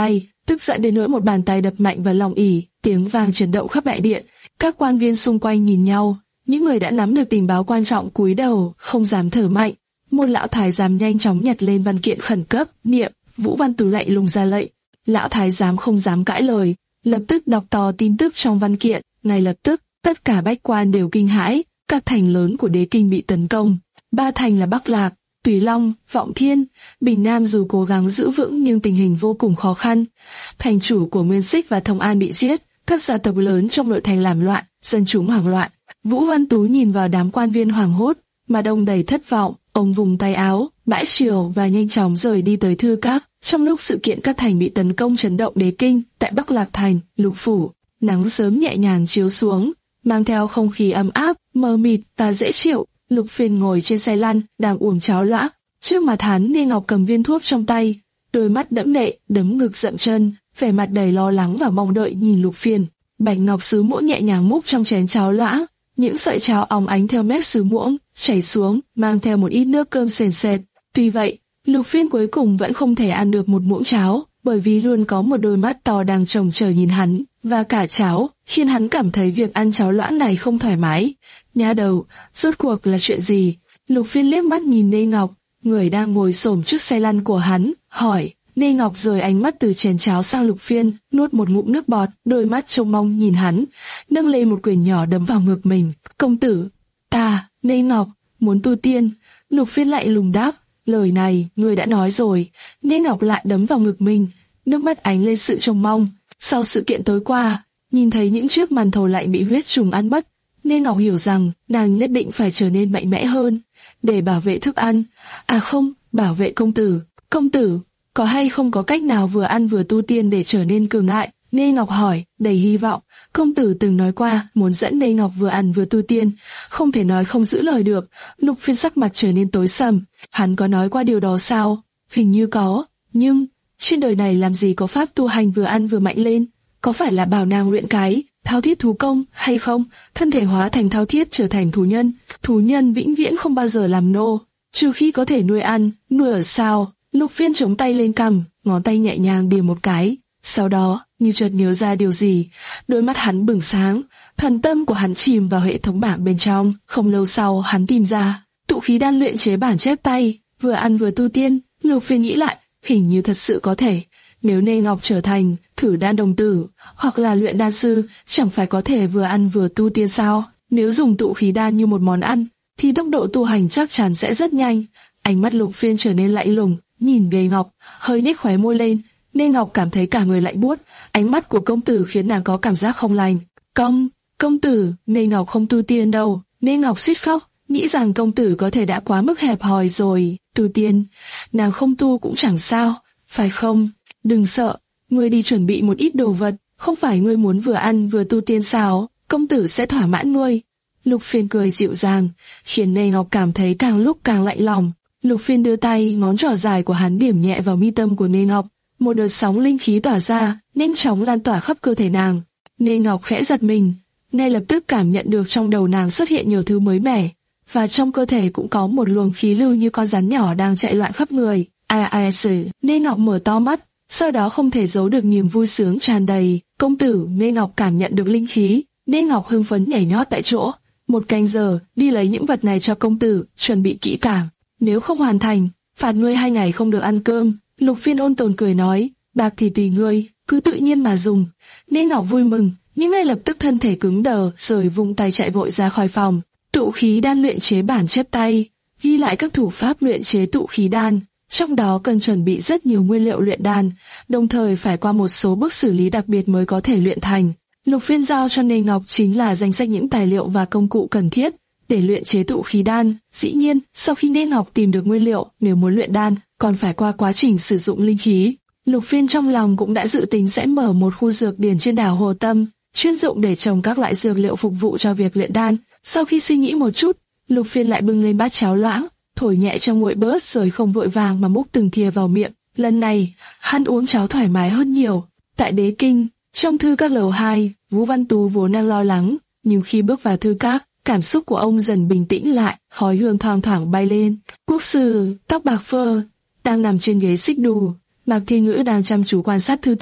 tức giận đến nỗi một bàn tay đập mạnh vào lòng ỷ, tiếng vang chấn động khắp đại điện. Các quan viên xung quanh nhìn nhau, những người đã nắm được tình báo quan trọng cúi đầu, không dám thở mạnh. Một lão thái giám nhanh chóng nhặt lên văn kiện khẩn cấp, niệm, Vũ Văn Tú lạnh lùng ra lệnh. Lão thái giám không dám cãi lời, lập tức đọc to tin tức trong văn kiện. Ngay lập tức, tất cả bách quan đều kinh hãi, các thành lớn của đế kinh bị tấn công. Ba thành là Bắc Lạc, Tùy Long, Vọng Thiên, Bình Nam dù cố gắng giữ vững nhưng tình hình vô cùng khó khăn. Thành chủ của Nguyên Xích và Thông An bị giết, các gia tộc lớn trong nội thành làm loạn, dân chúng hoảng loạn. Vũ Văn Tú nhìn vào đám quan viên hoảng hốt, mà đông đầy thất vọng. Ông vùng tay áo, bãi triều và nhanh chóng rời đi tới thư các. Trong lúc sự kiện các thành bị tấn công chấn động đế kinh, tại Bắc Lạc thành, Lục phủ, nắng sớm nhẹ nhàng chiếu xuống, mang theo không khí ấm áp, mờ mịt và dễ chịu. Lục Phiên ngồi trên xe lăn, đang uống cháo loãng. Trước mặt hắn, Nê Ngọc cầm viên thuốc trong tay, đôi mắt đẫm lệ, đấm ngực dậm chân, vẻ mặt đầy lo lắng và mong đợi nhìn Lục Phiên. Bạch ngọc sứ muỗng nhẹ nhàng múc trong chén cháo loãng, những sợi cháo óng ánh theo mép sứ muỗng chảy xuống, mang theo một ít nước cơm sền sệt. Tuy vậy, Lục Phiên cuối cùng vẫn không thể ăn được một muỗng cháo, bởi vì luôn có một đôi mắt to đang trông chờ nhìn hắn, và cả cháo khiến hắn cảm thấy việc ăn cháo loãng này không thoải mái. Nha đầu, rốt cuộc là chuyện gì? Lục Phiên liếc mắt nhìn Nê Ngọc, người đang ngồi xổm trước xe lăn của hắn, hỏi. Nê Ngọc rời ánh mắt từ chén cháo sang Lục Phiên, nuốt một ngụm nước bọt, đôi mắt trông mong nhìn hắn, nâng lên một quyển nhỏ đấm vào ngực mình. Công tử, ta, Nê Ngọc, muốn tu tiên. Lục Phiên lại lùng đáp, lời này, người đã nói rồi. Nê Ngọc lại đấm vào ngực mình, nước mắt ánh lên sự trông mong. Sau sự kiện tối qua, nhìn thấy những chiếc màn thầu lại bị huyết trùng ăn mất, Nê Ngọc hiểu rằng nàng nhất định phải trở nên mạnh mẽ hơn, để bảo vệ thức ăn. À không, bảo vệ công tử. Công tử, có hay không có cách nào vừa ăn vừa tu tiên để trở nên cường đại? Nê Ngọc hỏi, đầy hy vọng. Công tử từng nói qua, muốn dẫn Nê Ngọc vừa ăn vừa tu tiên, không thể nói không giữ lời được. Lục Phiên sắc mặt trở nên tối sầm. Hắn có nói qua điều đó sao? Hình như có, nhưng trên đời này làm gì có pháp tu hành vừa ăn vừa mạnh lên? Có phải là bảo nàng luyện cái thao thiết thú công hay không? Thân thể hóa thành thao thiết trở thành thú nhân. Thú nhân vĩnh viễn không bao giờ làm nô, trừ khi có thể nuôi ăn. Nuôi ở sao? Lục Phiên chống tay lên cằm, ngón tay nhẹ nhàng điểm một cái. Sau đó, như chợt nhớ ra điều gì, đôi mắt hắn bừng sáng, thần tâm của hắn chìm vào hệ thống bảng bên trong. Không lâu sau, hắn tìm ra tụ khí đan luyện chế bản chép tay, vừa ăn vừa tu tiên. Lục Phiên nghĩ lại, hình như thật sự có thể. Nếu Nê Ngọc trở thành thử đan đồng tử, hoặc là luyện đan sư, chẳng phải có thể vừa ăn vừa tu tiên sao? Nếu dùng tụ khí đan như một món ăn, thì tốc độ tu hành chắc chắn sẽ rất nhanh. Ánh mắt Lục Phiên trở nên lạnh lùng, nhìn Nê Ngọc, hơi nhếch khóe môi lên. Nê Ngọc cảm thấy cả người lạnh buốt, ánh mắt của công tử khiến nàng có cảm giác không lành. Công, công tử, Nê Ngọc không tu tiên đâu. Nê Ngọc suýt khóc, nghĩ rằng công tử có thể đã quá mức hẹp hòi rồi. Tu tiên, nàng không tu cũng chẳng sao, phải không? Đừng sợ, ngươi đi chuẩn bị một ít đồ vật, không phải ngươi muốn vừa ăn vừa tu tiên sao? Công tử sẽ thỏa mãn ngươi. Lục Phiên cười dịu dàng, khiến Nê Ngọc cảm thấy càng lúc càng lạnh lòng. Lục Phiên đưa tay, ngón trỏ dài của hắn điểm nhẹ vào mi tâm của Nê Ngọc, một đợt sóng linh khí tỏa ra, nhanh chóng lan tỏa khắp cơ thể nàng. Nê Ngọc khẽ giật mình, ngay lập tức cảm nhận được trong đầu nàng xuất hiện nhiều thứ mới mẻ, và trong cơ thể cũng có một luồng khí lưu như con rắn nhỏ đang chạy loạn khắp người. Ai ai sử, Nê Ngọc mở to mắt, sau đó không thể giấu được niềm vui sướng tràn đầy. Công tử, Nê Ngọc cảm nhận được linh khí. Nê Ngọc hưng phấn nhảy nhót tại chỗ. Một canh giờ, đi lấy những vật này cho công tử, chuẩn bị kỹ càng. Nếu không hoàn thành, phạt ngươi hai ngày không được ăn cơm. Lục Phiên ôn tồn cười nói, bạc thì tùy ngươi, cứ tự nhiên mà dùng. Nê Ngọc vui mừng, nhưng ngay lập tức thân thể cứng đờ, rồi vung tay chạy vội ra khỏi phòng. Tụ khí đan luyện chế bản chép tay, ghi lại các thủ pháp luyện chế tụ khí đan. Trong đó cần chuẩn bị rất nhiều nguyên liệu luyện đan, đồng thời phải qua một số bước xử lý đặc biệt mới có thể luyện thành. Lục Phiên giao cho Nê Ngọc chính là danh sách những tài liệu và công cụ cần thiết để luyện chế tụ khí đan. Dĩ nhiên, sau khi Nê Ngọc tìm được nguyên liệu, nếu muốn luyện đan, còn phải qua quá trình sử dụng linh khí. Lục Phiên trong lòng cũng đã dự tính sẽ mở một khu dược điển trên đảo Hồ Tâm, chuyên dụng để trồng các loại dược liệu phục vụ cho việc luyện đan. Sau khi suy nghĩ một chút, Lục Phiên lại bưng lên bát cháo loãng, thổi nhẹ trong nguội bớt rồi không vội vàng mà múc từng thìa vào miệng. Lần này, hắn uống cháo thoải mái hơn nhiều. Tại Đế Kinh, trong thư các lầu hai, Vũ Văn Tú vốn đang lo lắng, nhưng khi bước vào thư các, cảm xúc của ông dần bình tĩnh lại, khói hương thoang thoảng bay lên. Quốc sư, tóc bạc phơ, đang nằm trên ghế xích đu, Mạc Thiên Ngữ đang chăm chú quan sát thư từ,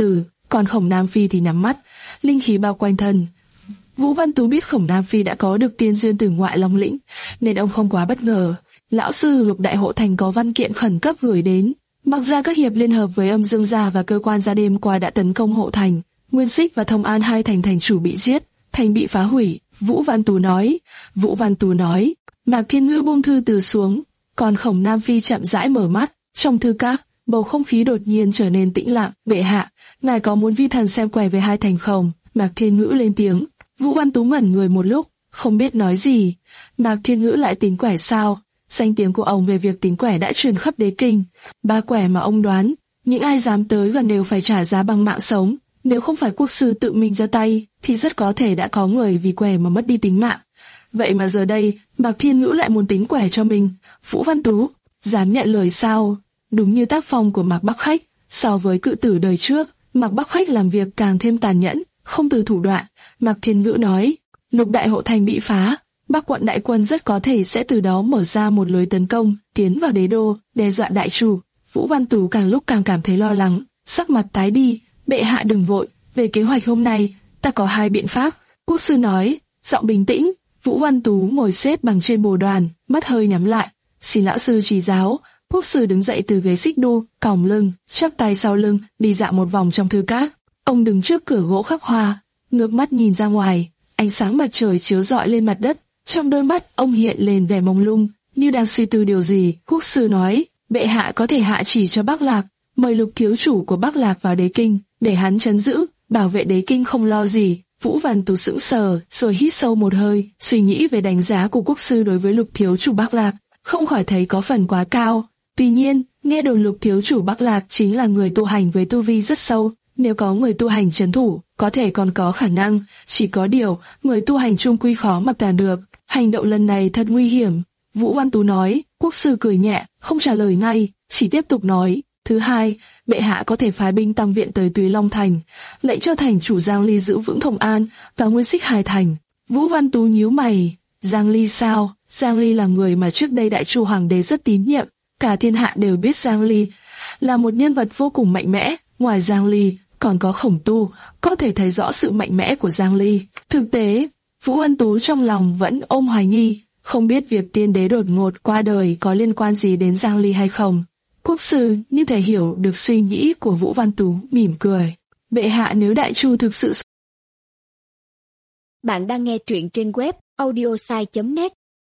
còn Khổng Nam Phi thì nhắm mắt, linh khí bao quanh thân. Vũ Văn Tú biết Khổng Nam Phi đã có được tiên duyên từ ngoại Long Lĩnh, nên ông không quá bất ngờ. Lão sư Lục Đại Hộ Thành có văn kiện khẩn cấp gửi đến. Mặc ra các hiệp liên hợp với Âm Dương gia và cơ quan gia đêm qua đã tấn công Hộ Thành. Nguyên Xích và Thông An hai thành thành chủ bị giết, thành bị phá hủy. Vũ Văn Tú nói. Vũ Văn Tú nói. Mạc Thiên Ngữ buông thư từ xuống, còn Khổng Nam Phi chậm rãi mở mắt. Trong thư các, bầu không khí đột nhiên trở nên tĩnh lặng. Bệ hạ, ngài có muốn vi thần xem quẻ về hai thành không? Mạc Thiên Ngữ lên tiếng. Vũ Văn Tú ngẩn người một lúc, không biết nói gì. Mạc Thiên Ngữ lại tính quẻ sao? Danh tiếng của ông về việc tính quẻ đã truyền khắp đế kinh. Ba quẻ mà ông đoán, những ai dám tới gần đều phải trả giá bằng mạng sống. Nếu không phải quốc sư tự mình ra tay, thì rất có thể đã có người vì quẻ mà mất đi tính mạng. Vậy mà giờ đây, Mạc Thiên Ngữ lại muốn tính quẻ cho mình. Vũ Văn Tú, dám nhận lời sao? Đúng như tác phong của Mạc Bắc Khách, so với cự tử đời trước, Mạc Bắc Khách làm việc càng thêm tàn nhẫn, không từ thủ đoạn. Mạc Thiên Ngữ nói, Lục Đại Hộ Thành bị phá, Bắc quận đại quân rất có thể sẽ từ đó mở ra một lối tấn công, tiến vào đế đô, đe dọa đại chủ. Vũ Văn Tú càng lúc càng cảm thấy lo lắng, sắc mặt tái đi. Bệ hạ đừng vội, về kế hoạch hôm nay, ta có hai biện pháp. Quốc sư nói, giọng bình tĩnh. Vũ Văn Tú ngồi xếp bằng trên bồ đoàn, mắt hơi nhắm lại. Xin lão sư chỉ giáo. Quốc sư đứng dậy từ ghế xích đu, còng lưng, chắp tay sau lưng, đi dạo một vòng trong thư các. Ông đứng trước cửa gỗ khắc hoa, ngước mắt nhìn ra ngoài, ánh sáng mặt trời chiếu rọi lên mặt đất. Trong đôi mắt ông hiện lên vẻ mông lung, như đang suy tư điều gì. Quốc sư nói, bệ hạ có thể hạ chỉ cho Bắc Lạc, mời Lục thiếu chủ của Bắc Lạc vào đế kinh, để hắn trấn giữ, bảo vệ đế kinh không lo gì. Vũ Văn Tú sững sờ, rồi hít sâu một hơi, suy nghĩ về đánh giá của quốc sư đối với Lục thiếu chủ Bắc Lạc, không khỏi thấy có phần quá cao. Tuy nhiên, nghe đồn Lục thiếu chủ Bắc Lạc chính là người tu hành với tu vi rất sâu, nếu có người tu hành trấn thủ, có thể còn có khả năng. Chỉ có điều, người tu hành chung quy khó mà toàn được. Hành động lần này thật nguy hiểm. Vũ Văn Tú nói. Quốc sư cười nhẹ, không trả lời ngay, chỉ tiếp tục nói. Thứ hai, bệ hạ có thể phái binh tăng viện tới Túy Long Thành, lệnh cho thành chủ Giang Ly giữ vững Thông An và Nguyên Xích hai thành. Vũ Văn Tú nhíu mày. Giang Ly sao? Giang Ly là người mà trước đây Đại Chu Hoàng đế rất tín nhiệm, cả thiên hạ đều biết Giang Ly là một nhân vật vô cùng mạnh mẽ. Ngoài Giang Ly, còn có Khổng Tu, có thể thấy rõ sự mạnh mẽ của Giang Ly. Thực tế, Vũ Văn Tú trong lòng vẫn ôm hoài nghi, không biết việc tiên đế đột ngột qua đời có liên quan gì đến Giang Ly hay không. Quốc sư như thể hiểu được suy nghĩ của Vũ Văn Tú, mỉm cười. Bệ hạ, nếu Đại Chu thực sự... Bạn đang nghe truyện trên web audiosai chấm net.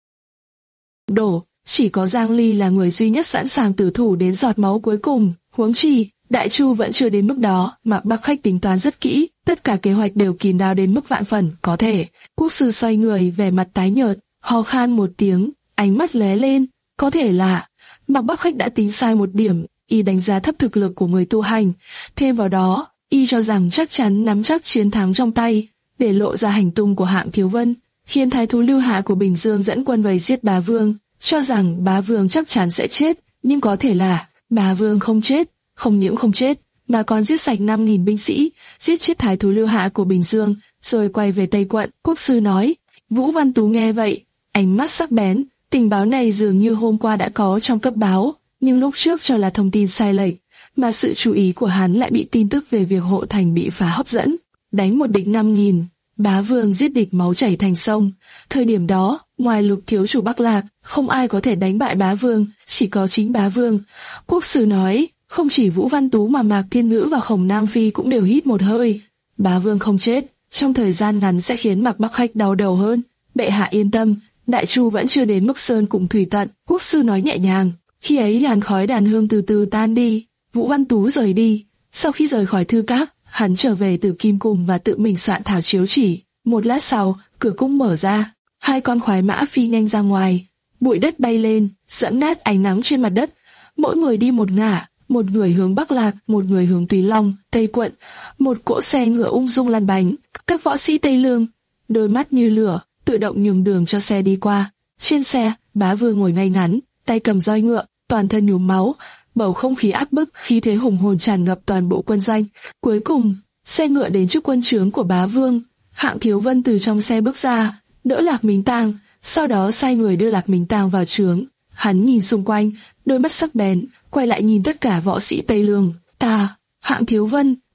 Đổ, chỉ có Giang Ly là người duy nhất sẵn sàng tử thủ đến giọt máu cuối cùng. Huống chi, Đại Chu vẫn chưa đến mức đó, mà Bắc Khách tính toán rất kỹ, tất cả kế hoạch đều kín đáo đến mức vạn phần. Có thể. Quốc sư xoay người, vẻ mặt tái nhợt, ho khan một tiếng, ánh mắt lóe lên. Có thể là Mạc Bắc Khách đã tính sai một điểm, y đánh giá thấp thực lực của người tu hành. Thêm vào đó, y cho rằng chắc chắn nắm chắc chiến thắng trong tay, để lộ ra hành tung của Hạng Thiếu Vân, khiến thái thú Lưu Hạ của Bình Dương dẫn quân vây giết Bá Vương, cho rằng Bá Vương chắc chắn sẽ chết. Nhưng có thể là Bá Vương không chết, không những không chết, mà còn giết sạch năm nghìn binh sĩ, giết chết thái thú Lưu Hạ của Bình Dương, rồi quay về Tây Quận. Quốc sư nói. Vũ Văn Tú nghe vậy, ánh mắt sắc bén. Tình báo này dường như hôm qua đã có trong cấp báo, nhưng lúc trước cho là thông tin sai lệch, mà sự chú ý của hắn lại bị tin tức về việc Hộ Thành bị phá hấp dẫn. Đánh một địch năm nghìn, Bá Vương giết địch máu chảy thành sông. Thời điểm đó, ngoài Lục thiếu chủ Bắc Lạc, không ai có thể đánh bại Bá Vương, chỉ có chính Bá Vương. Quốc sư nói. Không chỉ Vũ Văn Tú mà Mạc Thiên Ngữ và Khổng Nam Phi cũng đều hít một hơi. Bá Vương không chết, trong thời gian ngắn sẽ khiến Mạc Bắc Khách đau đầu hơn. Bệ hạ yên tâm, Đại Chu vẫn chưa đến mức sơn cùng thủy tận. Quốc sư nói nhẹ nhàng. Khi ấy làn khói đàn hương từ từ tan đi, Vũ Văn Tú rời đi. Sau khi rời khỏi thư các, hắn trở về Tử Kim Cung và tự mình soạn thảo chiếu chỉ. Một lát sau, cửa cung mở ra, hai con khoái mã phi nhanh ra ngoài. Bụi đất bay lên, dẫm nát ánh nắng trên mặt đất. Mỗi người đi một ngả. Một người hướng Bắc Lạc, một người hướng Túy Long, Tây Quận. Một cỗ xe ngựa ung dung lăn bánh. Các võ sĩ Tây Lương, đôi mắt như lửa, tự động nhường đường cho xe đi qua. Trên xe, Bá Vương ngồi ngay ngắn, tay cầm roi ngựa, toàn thân nhuốm máu, bầu không khí áp bức, khí thế hùng hồn tràn ngập toàn bộ quân doanh. Cuối cùng, xe ngựa đến trước quân trướng của Bá Vương. Hạng Thiếu Vân từ trong xe bước ra, đỡ Lạc Minh Tang, sau đó sai người đưa Lạc Minh Tang vào trướng. Hắn nhìn xung quanh, đôi mắt sắc bén, quay lại nhìn tất cả võ sĩ Tây Lương. Ta, Hạng Thiếu Vân,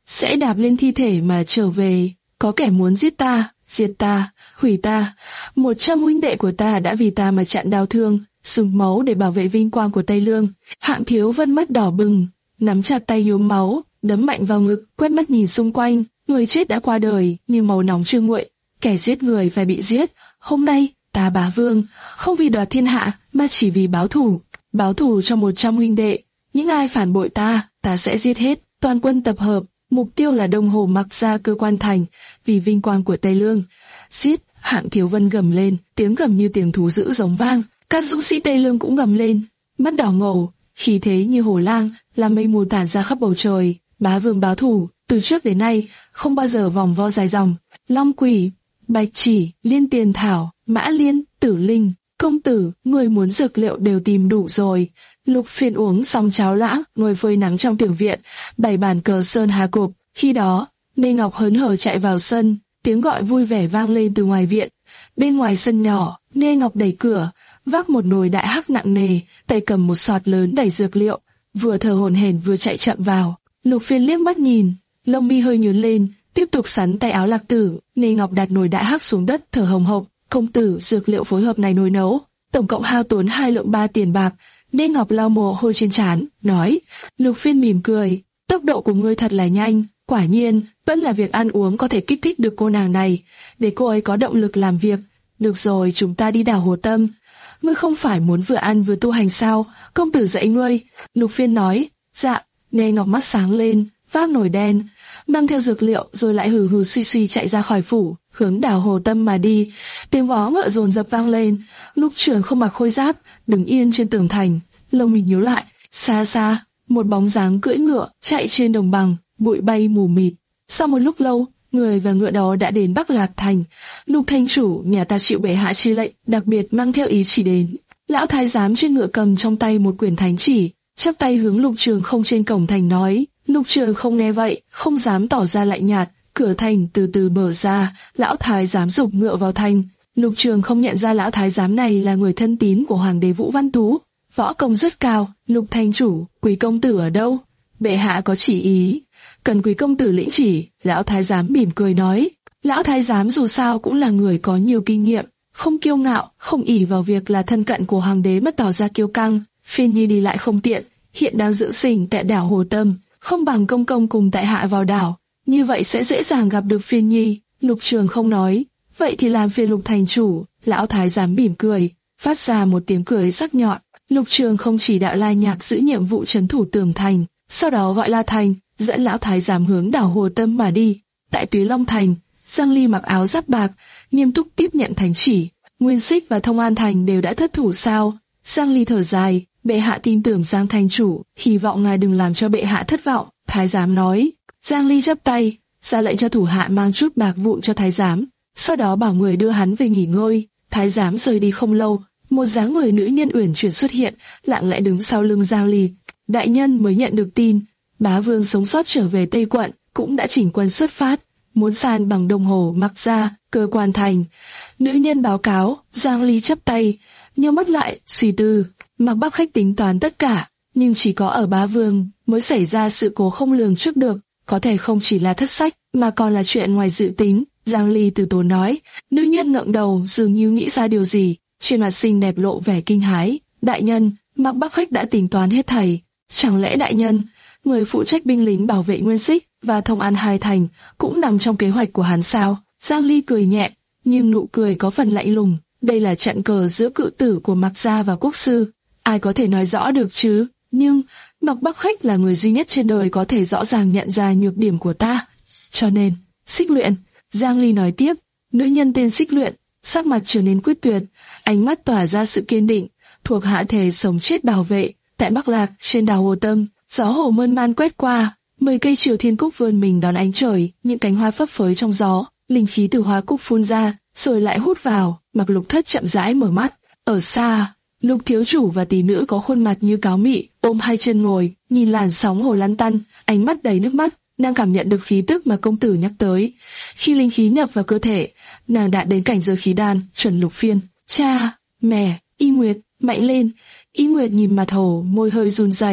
sẽ đạp lên thi thể mà trở về. Có kẻ muốn giết ta, diệt ta, hủy ta. Một trăm huynh đệ của ta đã vì ta mà chặn đau thương, dùng máu để bảo vệ vinh quang của Tây Lương. Hạng Thiếu Vân mắt đỏ bừng, nắm chặt tay nhuốm máu, đấm mạnh vào ngực, quét mắt nhìn xung quanh. Người chết đã qua đời, nhưng máu nóng chưa nguội. Kẻ giết người phải bị giết. Hôm nay, ta Bá Vương, không vì đoạt thiên hạ, mà chỉ vì báo thù. Báo thù cho một trăm huynh đệ. Những ai phản bội ta, ta sẽ giết hết. Toàn quân tập hợp, mục tiêu là Đông Hồ Mặc Gia Cơ Quan Thành, vì vinh quang của Tây Lương. Giết! Hạng Thiếu Vân gầm lên, tiếng gầm như tiếng thú dữ giống vang. Các dũng sĩ Tây Lương cũng gầm lên, mắt đỏ ngầu, khí thế như hổ lang, làm mây mù tản ra khắp bầu trời. Bá Vương báo thù, từ trước đến nay không bao giờ vòng vo dài dòng. Long Quỷ, Bạch Chỉ, Liên Tiền Thảo, Mã Liên, Tử Linh, công tử, người muốn dược liệu đều tìm đủ rồi. Lục Phiên uống xong cháo lãng, ngồi phơi nắng trong tiểu viện, bày bàn cờ sơn hà cục. Khi đó, Lê Ngọc hớn hở chạy vào sân, tiếng gọi vui vẻ vang lên từ ngoài viện. Bên ngoài sân nhỏ, Lê Ngọc đẩy cửa, vác một nồi đại hắc nặng nề, tay cầm một sọt lớn đầy dược liệu, vừa thở hổn hển vừa chạy chậm vào. Lục Phiên liếc mắt nhìn, lông mi hơi nhướng lên, tiếp tục sắn tay áo Lạc Tử. Lê Ngọc đặt nồi đại hắc xuống đất, thở hồng hộc. Công tử, dược liệu phối hợp này nồi nấu, tổng cộng hao tốn hai lượng ba tiền bạc. Lê Ngọc lau mồ hôi trên trán, nói. Lục Phiên mỉm cười, tốc độ của ngươi thật là nhanh. Quả nhiên, vẫn là việc ăn uống có thể kích thích được cô nàng này, để cô ấy có động lực làm việc. Được rồi, chúng ta đi đảo Hồ Tâm. Ngươi không phải muốn vừa ăn vừa tu hành sao? Công tử dạy ngươi. Lục Phiên nói. Dạ. Lê Ngọc mắt sáng lên, vác nồi đen, mang theo dược liệu, rồi lại hừ hừ suy suy chạy ra khỏi phủ, hướng đảo Hồ Tâm mà đi. Tiếng vó ngựa dồn dập vang lên. Lục Trường không mặc khôi giáp, đứng yên trên tường thành, lông mình nhíu lại. Xa xa, một bóng dáng cưỡi ngựa chạy trên đồng bằng, bụi bay mù mịt. Sau một lúc lâu, người và ngựa đó đã đến Bắc Lạc Thành. Lục thành chủ, nhà ta chịu bệ hạ chi lệnh, đặc biệt mang theo ý chỉ đến. Lão thái giám trên ngựa cầm trong tay một quyển thánh chỉ, chắp tay hướng Lục Trường không trên cổng thành nói. Lục Trường không nghe vậy, không dám tỏ ra lạnh nhạt. Cửa thành từ từ mở ra, lão thái giám giục ngựa vào thành. Lục Trường không nhận ra lão thái giám này là người thân tín của hoàng đế Vũ Văn Tú, võ công rất cao. Lục thành chủ, Quý công tử ở đâu? Bệ hạ có chỉ ý, cần Quý công tử lĩnh chỉ. Lão thái giám mỉm cười nói. Lão thái giám dù sao cũng là người có nhiều kinh nghiệm, không kiêu ngạo, không ỷ vào việc là thân cận của hoàng đế mà tỏ ra kiêu căng. Phiên nhi đi lại không tiện, hiện đang giữ sỉnh tại đảo Hồ Tâm, không bằng công công cùng tại hạ vào đảo, như vậy sẽ dễ dàng gặp được Phiên nhi. Lục Trường không nói. Vậy thì làm phiền Lục thành chủ. Lão thái giám mỉm cười, phát ra một tiếng cười sắc nhọn. Lục Trường không chỉ đạo La Nhạc giữ nhiệm vụ trấn thủ tường thành, sau đó gọi La Thành dẫn lão thái giám hướng đảo Hồ Tâm mà đi. Tại Túy Long Thành, Giang Ly mặc áo giáp bạc, nghiêm túc tiếp nhận thánh chỉ. Nguyên Xích và Thông An Thành đều đã thất thủ sao? Giang Ly thở dài, bệ hạ tin tưởng Giang thành chủ, hy vọng ngài đừng làm cho bệ hạ thất vọng. Thái giám nói. Giang Ly chắp tay, ra lệnh cho thủ hạ mang chút bạc vụn cho thái giám, sau đó bảo người đưa hắn về nghỉ ngơi. Thái giám rời đi không lâu, một dáng người nữ nhân uyển chuyển xuất hiện, lặng lẽ đứng sau lưng Giang Ly. Đại nhân mới nhận được tin, Bá Vương sống sót trở về Tây Quận, cũng đã chỉnh quân xuất phát, muốn san bằng Đông Hồ Mặc Gia Cơ Quan Thành. Nữ nhân báo cáo. Giang Ly chắp tay, nheo mắt lại, suy tư. Mạc Bắc Khách tính toán tất cả, nhưng chỉ có ở Bá Vương mới xảy ra sự cố không lường trước được. Có thể không chỉ là thất sách, mà còn là chuyện ngoài dự tính. Giang Ly từ tốn nói. Nữ nhân ngẩng đầu, dường như nghĩ ra điều gì, trên mặt xinh đẹp lộ vẻ kinh hãi. Đại nhân, Mạc Bắc Khách đã tính toán hết thảy. Chẳng lẽ đại nhân, người phụ trách binh lính bảo vệ Nguyên Xích và Thông An hai thành cũng nằm trong kế hoạch của hắn sao? Giang Ly cười nhẹ, nhưng nụ cười có phần lạnh lùng. Đây là trận cờ giữa cự tử của Mạc Gia và Quốc sư, ai có thể nói rõ được chứ? Nhưng Mạc Bắc Khách là người duy nhất trên đời có thể rõ ràng nhận ra nhược điểm của ta. Cho nên, Xích Luyện. Giang Ly nói tiếp. Nữ nhân tên Xích Luyện, sắc mặt trở nên quyết tuyệt, ánh mắt tỏa ra sự kiên định. Thuộc hạ thể sống chết bảo vệ. Tại Bắc Lạc, trên đảo Hồ Tâm, gió hồ mơn man quét qua, mười cây triều thiên cúc vươn mình đón ánh trời, những cánh hoa phấp phới trong gió, linh khí từ hoa cúc phun ra, rồi lại hút vào. Mặc Lục Thất chậm rãi mở mắt. Ở xa, Lục thiếu chủ và tỷ nữ có khuôn mặt như cáo mị, ôm hai chân ngồi, nhìn làn sóng hồ lăn tăn, ánh mắt đầy nước mắt. Nàng cảm nhận được khí tức mà công tử nhắc tới. Khi linh khí nhập vào cơ thể, nàng đã đến cảnh giới khí đan, chuẩn lục phiên. Cha, mẹ, Y Nguyệt, mạnh lên. Y Nguyệt nhìn mặt hồ, môi hơi run rẩy,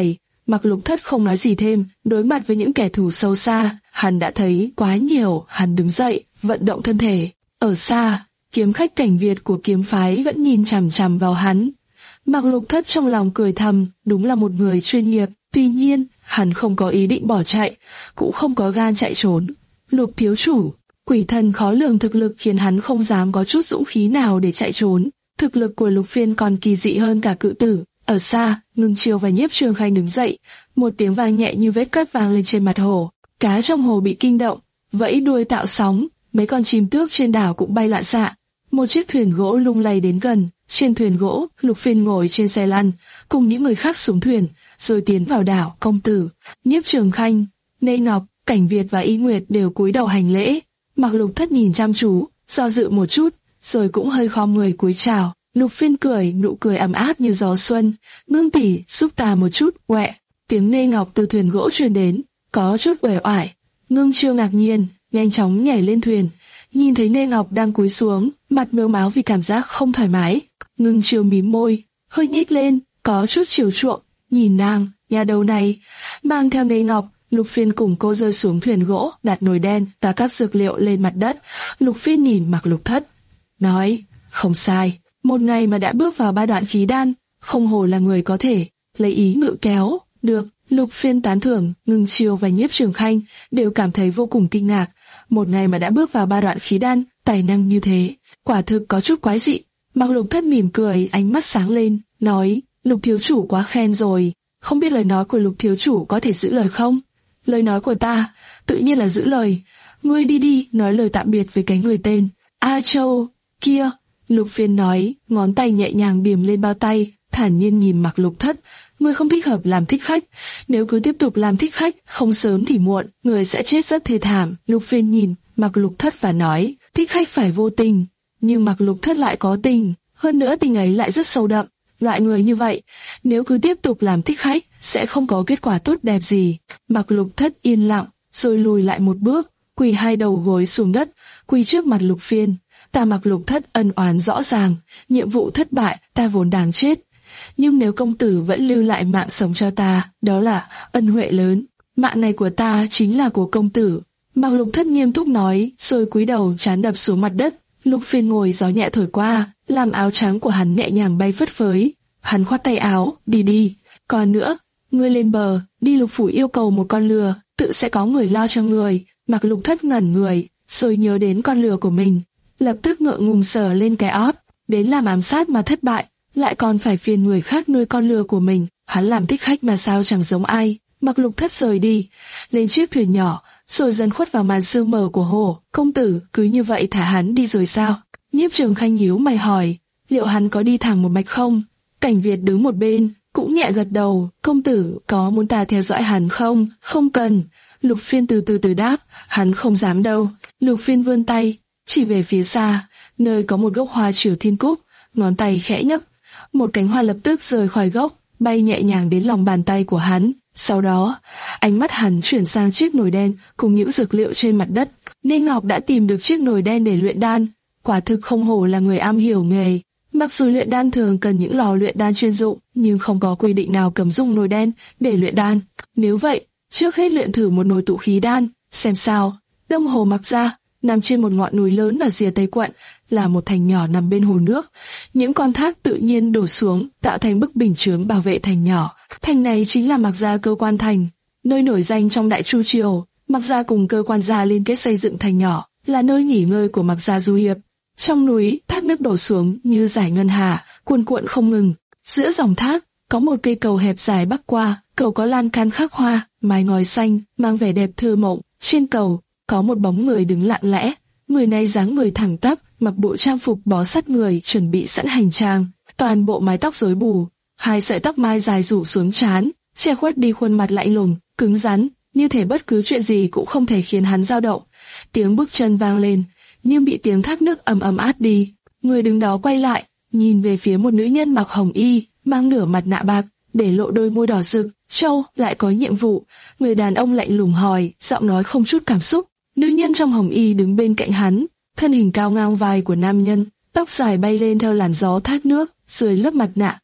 Mạc Lục Thất không nói gì thêm, đối mặt với những kẻ thù sâu xa, hắn đã thấy quá nhiều, hắn đứng dậy, vận động thân thể. Ở xa, kiếm khách Cảnh Việt của kiếm phái vẫn nhìn chằm chằm vào hắn. Mạc Lục Thất trong lòng cười thầm, đúng là một người chuyên nghiệp, tuy nhiên, hắn không có ý định bỏ chạy, cũng không có gan chạy trốn. Lục thiếu chủ, quỷ thần khó lường thực lực khiến hắn không dám có chút dũng khí nào để chạy trốn. Thực lực của Lục Phiên còn kỳ dị hơn cả cự tử. Ở xa, Ngưng Chiêu và Nhiếp Trường Khanh đứng dậy, một tiếng vang nhẹ như vết cắt vang lên trên mặt hồ. Cá trong hồ bị kinh động, vẫy đuôi tạo sóng, mấy con chim tước trên đảo cũng bay loạn xạ. Một chiếc thuyền gỗ lung lay đến gần, trên thuyền gỗ, Lục Phiên ngồi trên xe lăn, cùng những người khác xuống thuyền, rồi tiến vào đảo. Công tử, Nhiếp Trường Khanh, Nê Ngọc, Cảnh Việt và Y Nguyệt đều cúi đầu hành lễ. Mạc Lục Thất nhìn chăm chú, do dự một chút, rồi cũng hơi khom người cúi chào. Lục Phiên cười, nụ cười ấm áp như gió xuân. Ngưng tỷ, giúp ta một chút, quẹ. Tiếng Nê Ngọc từ thuyền gỗ truyền đến, có chút uể oải. Ngưng Chiêu ngạc nhiên, nhanh chóng nhảy lên thuyền, nhìn thấy Nê Ngọc đang cúi xuống, mặt mếu máo vì cảm giác không thoải mái. Ngưng Chiêu mím môi, hơi nhích lên, có chút chiều chuộng, nhìn nàng, nhà đầu này, mang theo Nê Ngọc. Lục Phiên cùng cô rơi xuống thuyền gỗ, đặt nồi đen và các dược liệu lên mặt đất. Lục Phiên nhìn Mạc Lục Thất, nói, không sai, một ngày mà đã bước vào ba đoạn khí đan, không hổ là người có thể lấy ý ngự kéo. Được, Lục Phiên tán thưởng. Ngưng Chiêu và Nhiếp Trường Khanh đều cảm thấy vô cùng kinh ngạc. Một ngày mà đã bước vào ba đoạn khí đan, tài năng như thế, quả thực có chút quái dị. Mạc Lục Thất mỉm cười, ánh mắt sáng lên, nói, Lục thiếu chủ quá khen rồi, không biết lời nói của Lục thiếu chủ có thể giữ lời không? Lời nói của ta, tự nhiên là giữ lời. Ngươi đi đi, nói lời tạm biệt với cái người tên A Châu kia. Lục Phiên nói, ngón tay nhẹ nhàng điểm lên bao tay, thản nhiên nhìn Mạc Lục Thất. Ngươi không thích hợp làm thích khách, nếu cứ tiếp tục làm thích khách, không sớm thì muộn, ngươi sẽ chết rất thê thảm. Lục Phiên nhìn Mạc Lục Thất và nói, thích khách phải vô tình, nhưng Mạc Lục Thất lại có tình, hơn nữa tình ấy lại rất sâu đậm. Loại người như vậy, nếu cứ tiếp tục làm thích khách, sẽ không có kết quả tốt đẹp gì. Mạc Lục Thất yên lặng, rồi lùi lại một bước, quỳ hai đầu gối xuống đất, quỳ trước mặt Lục Phiên. Ta Mạc Lục Thất ân oán rõ ràng, nhiệm vụ thất bại, ta vốn đáng chết. Nhưng nếu công tử vẫn lưu lại mạng sống cho ta, đó là ân huệ lớn. Mạng này của ta chính là của công tử. Mạc Lục Thất nghiêm túc nói, rồi cúi đầu trán đập xuống mặt đất. Lục Phiên ngồi, gió nhẹ thổi qua, làm áo trắng của hắn nhẹ nhàng bay phất phới. Hắn khoát tay áo, đi đi. Còn nữa, ngươi lên bờ, đi Lục phủ yêu cầu một con lừa, tự sẽ có người lo cho người. Mạc Lục Thất ngẩn người, rồi nhớ đến con lừa của mình, lập tức ngượng ngùng sờ lên cái ót. Đến làm ám sát mà thất bại, lại còn phải phiền người khác nuôi con lừa của mình. Hắn làm thích khách mà sao chẳng giống ai. Mạc Lục Thất rời đi, lên chiếc thuyền nhỏ, rồi dần khuất vào màn sương mờ của hồ. Công tử cứ như vậy thả hắn đi rồi sao? Nhiếp Trường Khanh nhíu mày hỏi, liệu hắn có đi thẳng một mạch không? Cảnh Việt đứng một bên, cũng nhẹ gật đầu. Công tử có muốn ta theo dõi hắn không? Không cần. Lục Phiên từ từ từ đáp, hắn không dám đâu. Lục Phiên vươn tay, chỉ về phía xa, nơi có một gốc hoa Triều Thiên Cúc, ngón tay khẽ nhấp, một cánh hoa lập tức rời khỏi gốc, bay nhẹ nhàng đến lòng bàn tay của hắn. Sau đó, ánh mắt hắn chuyển sang chiếc nồi đen cùng những dược liệu trên mặt đất. Nê Ngọc đã tìm được chiếc nồi đen để luyện đan, quả thực không hổ là người am hiểu nghề. Mặc dù luyện đan thường cần những lò luyện đan chuyên dụng, nhưng không có quy định nào cấm dùng nồi đen để luyện đan. Nếu vậy, trước hết luyện thử một nồi tụ khí đan, xem sao. Đông hồ Mặc Gia nằm trên một ngọn núi lớn ở rìa Tây quận, là một thành nhỏ nằm bên hồ nước. Những con thác tự nhiên đổ xuống, tạo thành bức bình chướng bảo vệ thành nhỏ. Thành này chính là Mặc Gia cơ quan thành, nơi nổi danh trong Đại Chu triều. Mặc Gia cùng cơ quan gia liên kết xây dựng thành nhỏ, là nơi nghỉ ngơi của Mặc Gia du hiệp. Trong núi, thác nước đổ xuống như dải ngân hà, cuồn cuộn không ngừng. Giữa dòng thác có một cây cầu hẹp dài bắc qua, cầu có lan can khắc hoa, mái ngói xanh, mang vẻ đẹp thơ mộng. Trên cầu có một bóng người đứng lặng lẽ. Người này dáng người thẳng tắp, mặc bộ trang phục bó sát người, chuẩn bị sẵn hành trang. Toàn bộ mái tóc rối bù, hai sợi tóc mai dài rủ xuống trán, che khuất đi khuôn mặt lạnh lùng, cứng rắn, như thể bất cứ chuyện gì cũng không thể khiến hắn dao động. Tiếng bước chân vang lên, nhưng bị tiếng thác nước ầm ầm át đi. Người đứng đó quay lại, nhìn về phía một nữ nhân mặc hồng y, mang nửa mặt nạ bạc, để lộ đôi môi đỏ rực. Châu, lại có nhiệm vụ. Người đàn ông lạnh lùng hỏi, giọng nói không chút cảm xúc. Nữ nhân trong hồng y đứng bên cạnh hắn, thân hình cao ngang vai của nam nhân, tóc dài bay lên theo làn gió thác nước, dưới lớp mặt nạ,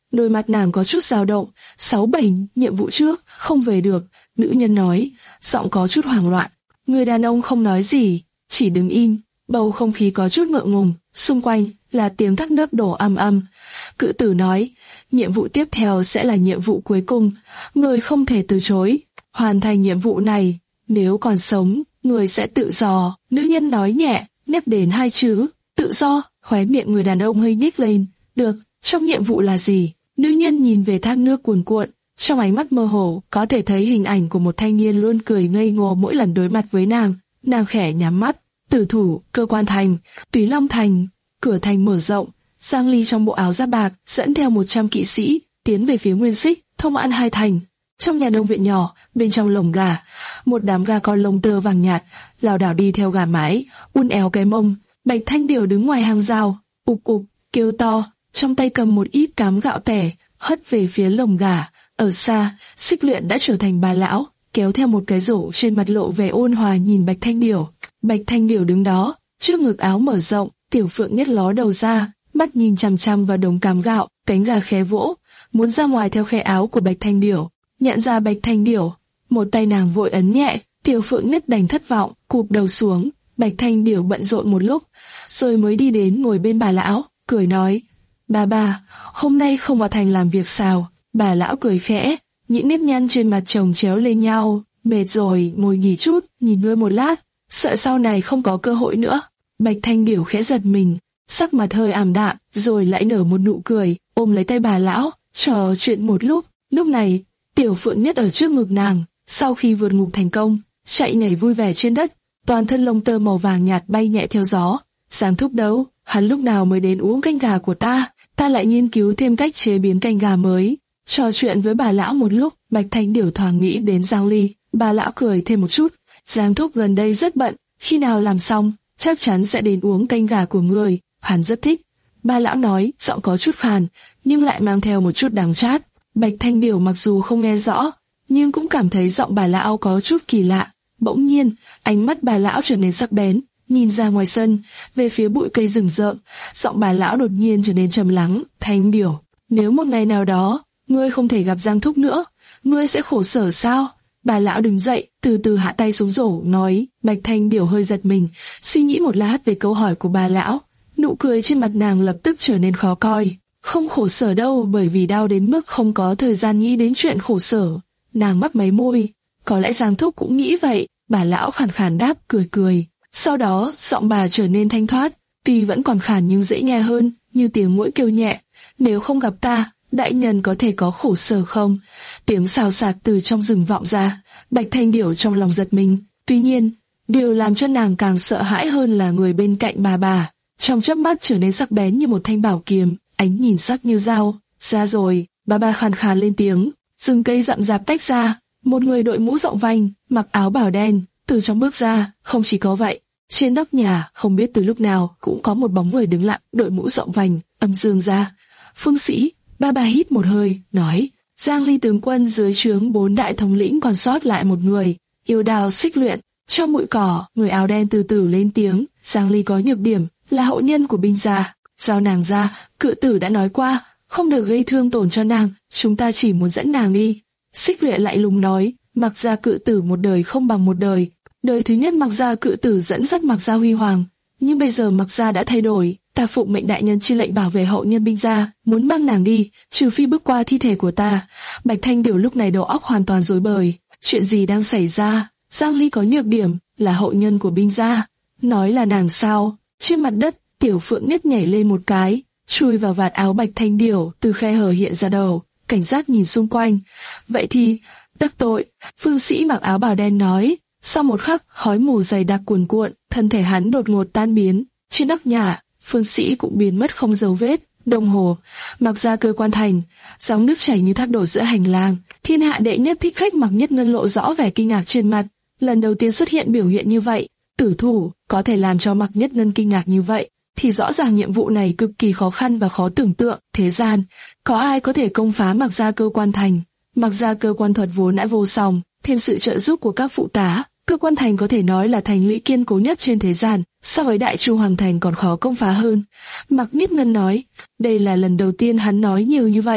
đôi mặt nàng có chút dao động. Sáu bảy, nhiệm vụ trước, không về được, nữ nhân nói, giọng có chút hoảng loạn. Người đàn ông không nói gì, chỉ đứng im, bầu không khí có chút ngượng ngùng, xung quanh là tiếng thác nước đổ ầm ầm. Cự tử nói, nhiệm vụ tiếp theo sẽ là nhiệm vụ cuối cùng, người không thể từ chối. Hoàn thành nhiệm vụ này, nếu còn sống, người sẽ tự do. Nữ nhân nói nhẹ, nếp đến hai chữ, tự do. Khóe miệng người đàn ông hơi nhếch lên. Được, trong nhiệm vụ là gì? Nữ nhân nhìn về thác nước cuồn cuộn, trong ánh mắt mơ hồ có thể thấy hình ảnh của một thanh niên luôn cười ngây ngô mỗi lần đối mặt với nàng. Nàng khẽ nhắm mắt. Tử thủ, cơ quan thành, Túy Long thành, cửa thành mở rộng. Giang Ly trong bộ áo da bạc dẫn theo một trăm kỵ sĩ tiến về phía Nguyên Xích, thông an hai thành. Trong nhà đông viện nhỏ, bên trong lồng gà, một đám gà con lông tơ vàng nhạt lảo đảo đi theo gà mái, uốn éo cái mông. Bạch Thanh Điểu đứng ngoài hàng rào, ục ục kêu to, trong tay cầm một ít cám gạo tẻ, hất về phía lồng gà. Ở xa, Xích Luyện đã trở thành bà lão, kéo theo một cái rổ, trên mặt lộ vẻ ôn hòa nhìn Bạch Thanh Điểu. Bạch Thanh Điểu đứng đó, trước ngực áo mở rộng, Tiểu Phượng Nhất ló đầu ra, mắt nhìn chằm chằm vào đống cám gạo, cánh gà khé vỗ, muốn ra ngoài theo khe áo của Bạch Thanh Điểu. Nhận ra Bạch Thanh Điểu, một tay nàng vội ấn nhẹ, Tiểu Phượng Nhất đành thất vọng, cụp đầu xuống. Bạch Thanh Điểu bận rộn một lúc, rồi mới đi đến ngồi bên bà lão, cười nói, bà bà, hôm nay không vào thành làm việc sao? Bà lão cười khẽ, những nếp nhăn trên mặt chồng chéo lên nhau, mệt rồi, ngồi nghỉ chút, nghỉ ngơi một lát, sợ sau này không có cơ hội nữa. Bạch Thanh Điểu khẽ giật mình, sắc mặt hơi ảm đạm, rồi lại nở một nụ cười, ôm lấy tay bà lão, trò chuyện một lúc. Lúc này, Tiểu Phượng Nhất ở trước ngực nàng, sau khi vượt ngục thành công, chạy nhảy vui vẻ trên đất, toàn thân lông tơ màu vàng nhạt bay nhẹ theo gió. Giang Thúc đâu? Hắn lúc nào mới đến uống canh gà của ta? Ta lại nghiên cứu thêm cách chế biến canh gà mới. Trò chuyện với bà lão một lúc, Bạch Thanh Điểu thoáng nghĩ đến Giang Ly. Bà lão cười thêm một chút. Giang Thúc gần đây rất bận, khi nào làm xong, chắc chắn sẽ đến uống canh gà của người. Hắn rất thích. Bà lão nói, giọng có chút khàn, nhưng lại mang theo một chút đắng chát. Bạch Thanh Điểu mặc dù không nghe rõ, nhưng cũng cảm thấy giọng bà lão có chút kỳ lạ. Bỗng nhiên, ánh mắt bà lão trở nên sắc bén, nhìn ra ngoài sân, về phía bụi cây rừng rậm. Giọng bà lão đột nhiên trở nên trầm lắng. Thanh Điểu, nếu một ngày nào đó ngươi không thể gặp Giang Thúc nữa, ngươi sẽ khổ sở sao? Bà lão đứng dậy, từ từ hạ tay xuống rổ, nói. Bạch Thanh Điểu hơi giật mình, suy nghĩ một lát về câu hỏi của bà lão. Nụ cười trên mặt nàng lập tức trở nên khó coi. Không khổ sở đâu, bởi vì đau đến mức không có thời gian nghĩ đến chuyện khổ sở. Nàng mấp máy môi. Có lẽ Giang Thúc cũng nghĩ vậy. Bà lão khàn khàn đáp, cười cười. Sau đó, giọng bà trở nên thanh thoát, tuy vẫn còn khàn nhưng dễ nghe hơn, như tiếng muỗi kêu nhẹ. Nếu không gặp ta, đại nhân có thể có khổ sở không? Tiếng xào xạc từ trong rừng vọng ra. Bạch Thanh Điểu trong lòng giật mình. Tuy nhiên, điều làm cho nàng càng sợ hãi hơn là người bên cạnh bà bà. Trong chớp mắt trở nên sắc bén như một thanh bảo kiếm, ánh nhìn sắc như dao. Ra rồi, bà bà khàn khàn lên tiếng. Rừng cây rậm rạp tách ra, một người đội mũ rộng vành, mặc áo bào đen, từ trong bước ra. Không chỉ có vậy, trên nóc nhà không biết từ lúc nào cũng có một bóng người đứng lặng, đội mũ rộng vành, âm dương ra. Phương Sĩ. Bà bà hít một hơi, nói. Giang Ly tướng quân dưới trướng bốn đại thống lĩnh còn sót lại một người, Yêu Đào Xích Luyện. Trong bụi cỏ, người áo đen từ từ lên tiếng. Giang Ly có nhược điểm, là hậu nhân của binh gia. Giao nàng ra, cự tử đã nói qua, không được gây thương tổn cho nàng, chúng ta chỉ muốn dẫn nàng đi. Xích Luyện lại lùng nói. Mặc gia cự tử một đời không bằng một đời. Đời thứ nhất Mặc gia cự tử dẫn dắt Mặc gia huy hoàng, nhưng bây giờ Mặc gia đã thay đổi. Ta phụng mệnh đại nhân chi lệnh bảo vệ hậu nhân binh gia, muốn mang nàng đi, trừ phi bước qua thi thể của ta. Bạch Thanh Điểu lúc này đầu óc hoàn toàn rối bời. Chuyện gì đang xảy ra? Giang Ly có nhược điểm, là hậu nhân của binh gia. Nói là nàng sao? Trên mặt đất, Tiểu Phượng Nhất nhảy lên một cái, chui vào vạt áo Bạch Thanh Điểu, từ khe hở hiện ra đầu, cảnh giác nhìn xung quanh. Vậy thì, đắc tội. Phương Sĩ mặc áo bào đen nói. Sau một khắc, khói mù dày đặc cuồn cuộn, thân thể hắn đột ngột tan biến. Trên nóc nhà, Phương Sĩ cũng biến mất không dấu vết. Đồng hồ, Mặc gia cơ quan thành, dòng nước chảy như thác đổ giữa hành lang. Thiên hạ đệ nhất thích khách Mặc Nhất Ngân lộ rõ vẻ kinh ngạc trên mặt. Lần đầu tiên xuất hiện biểu hiện như vậy. Tử thủ có thể làm cho Mặc Nhất Ngân kinh ngạc như vậy, thì rõ ràng nhiệm vụ này cực kỳ khó khăn và khó tưởng tượng. Thế gian, có ai có thể công phá Mặc gia cơ quan thành? Mặc gia cơ quan thuật vốn đã vô song, thêm sự trợ giúp của các phụ tá, cơ quan thành có thể nói là thành lũy kiên cố nhất trên thế gian, so với Đại Chu Hoàng thành còn khó công phá hơn. Mặc Nhất Ngân nói, đây là lần đầu tiên hắn nói nhiều như vậy.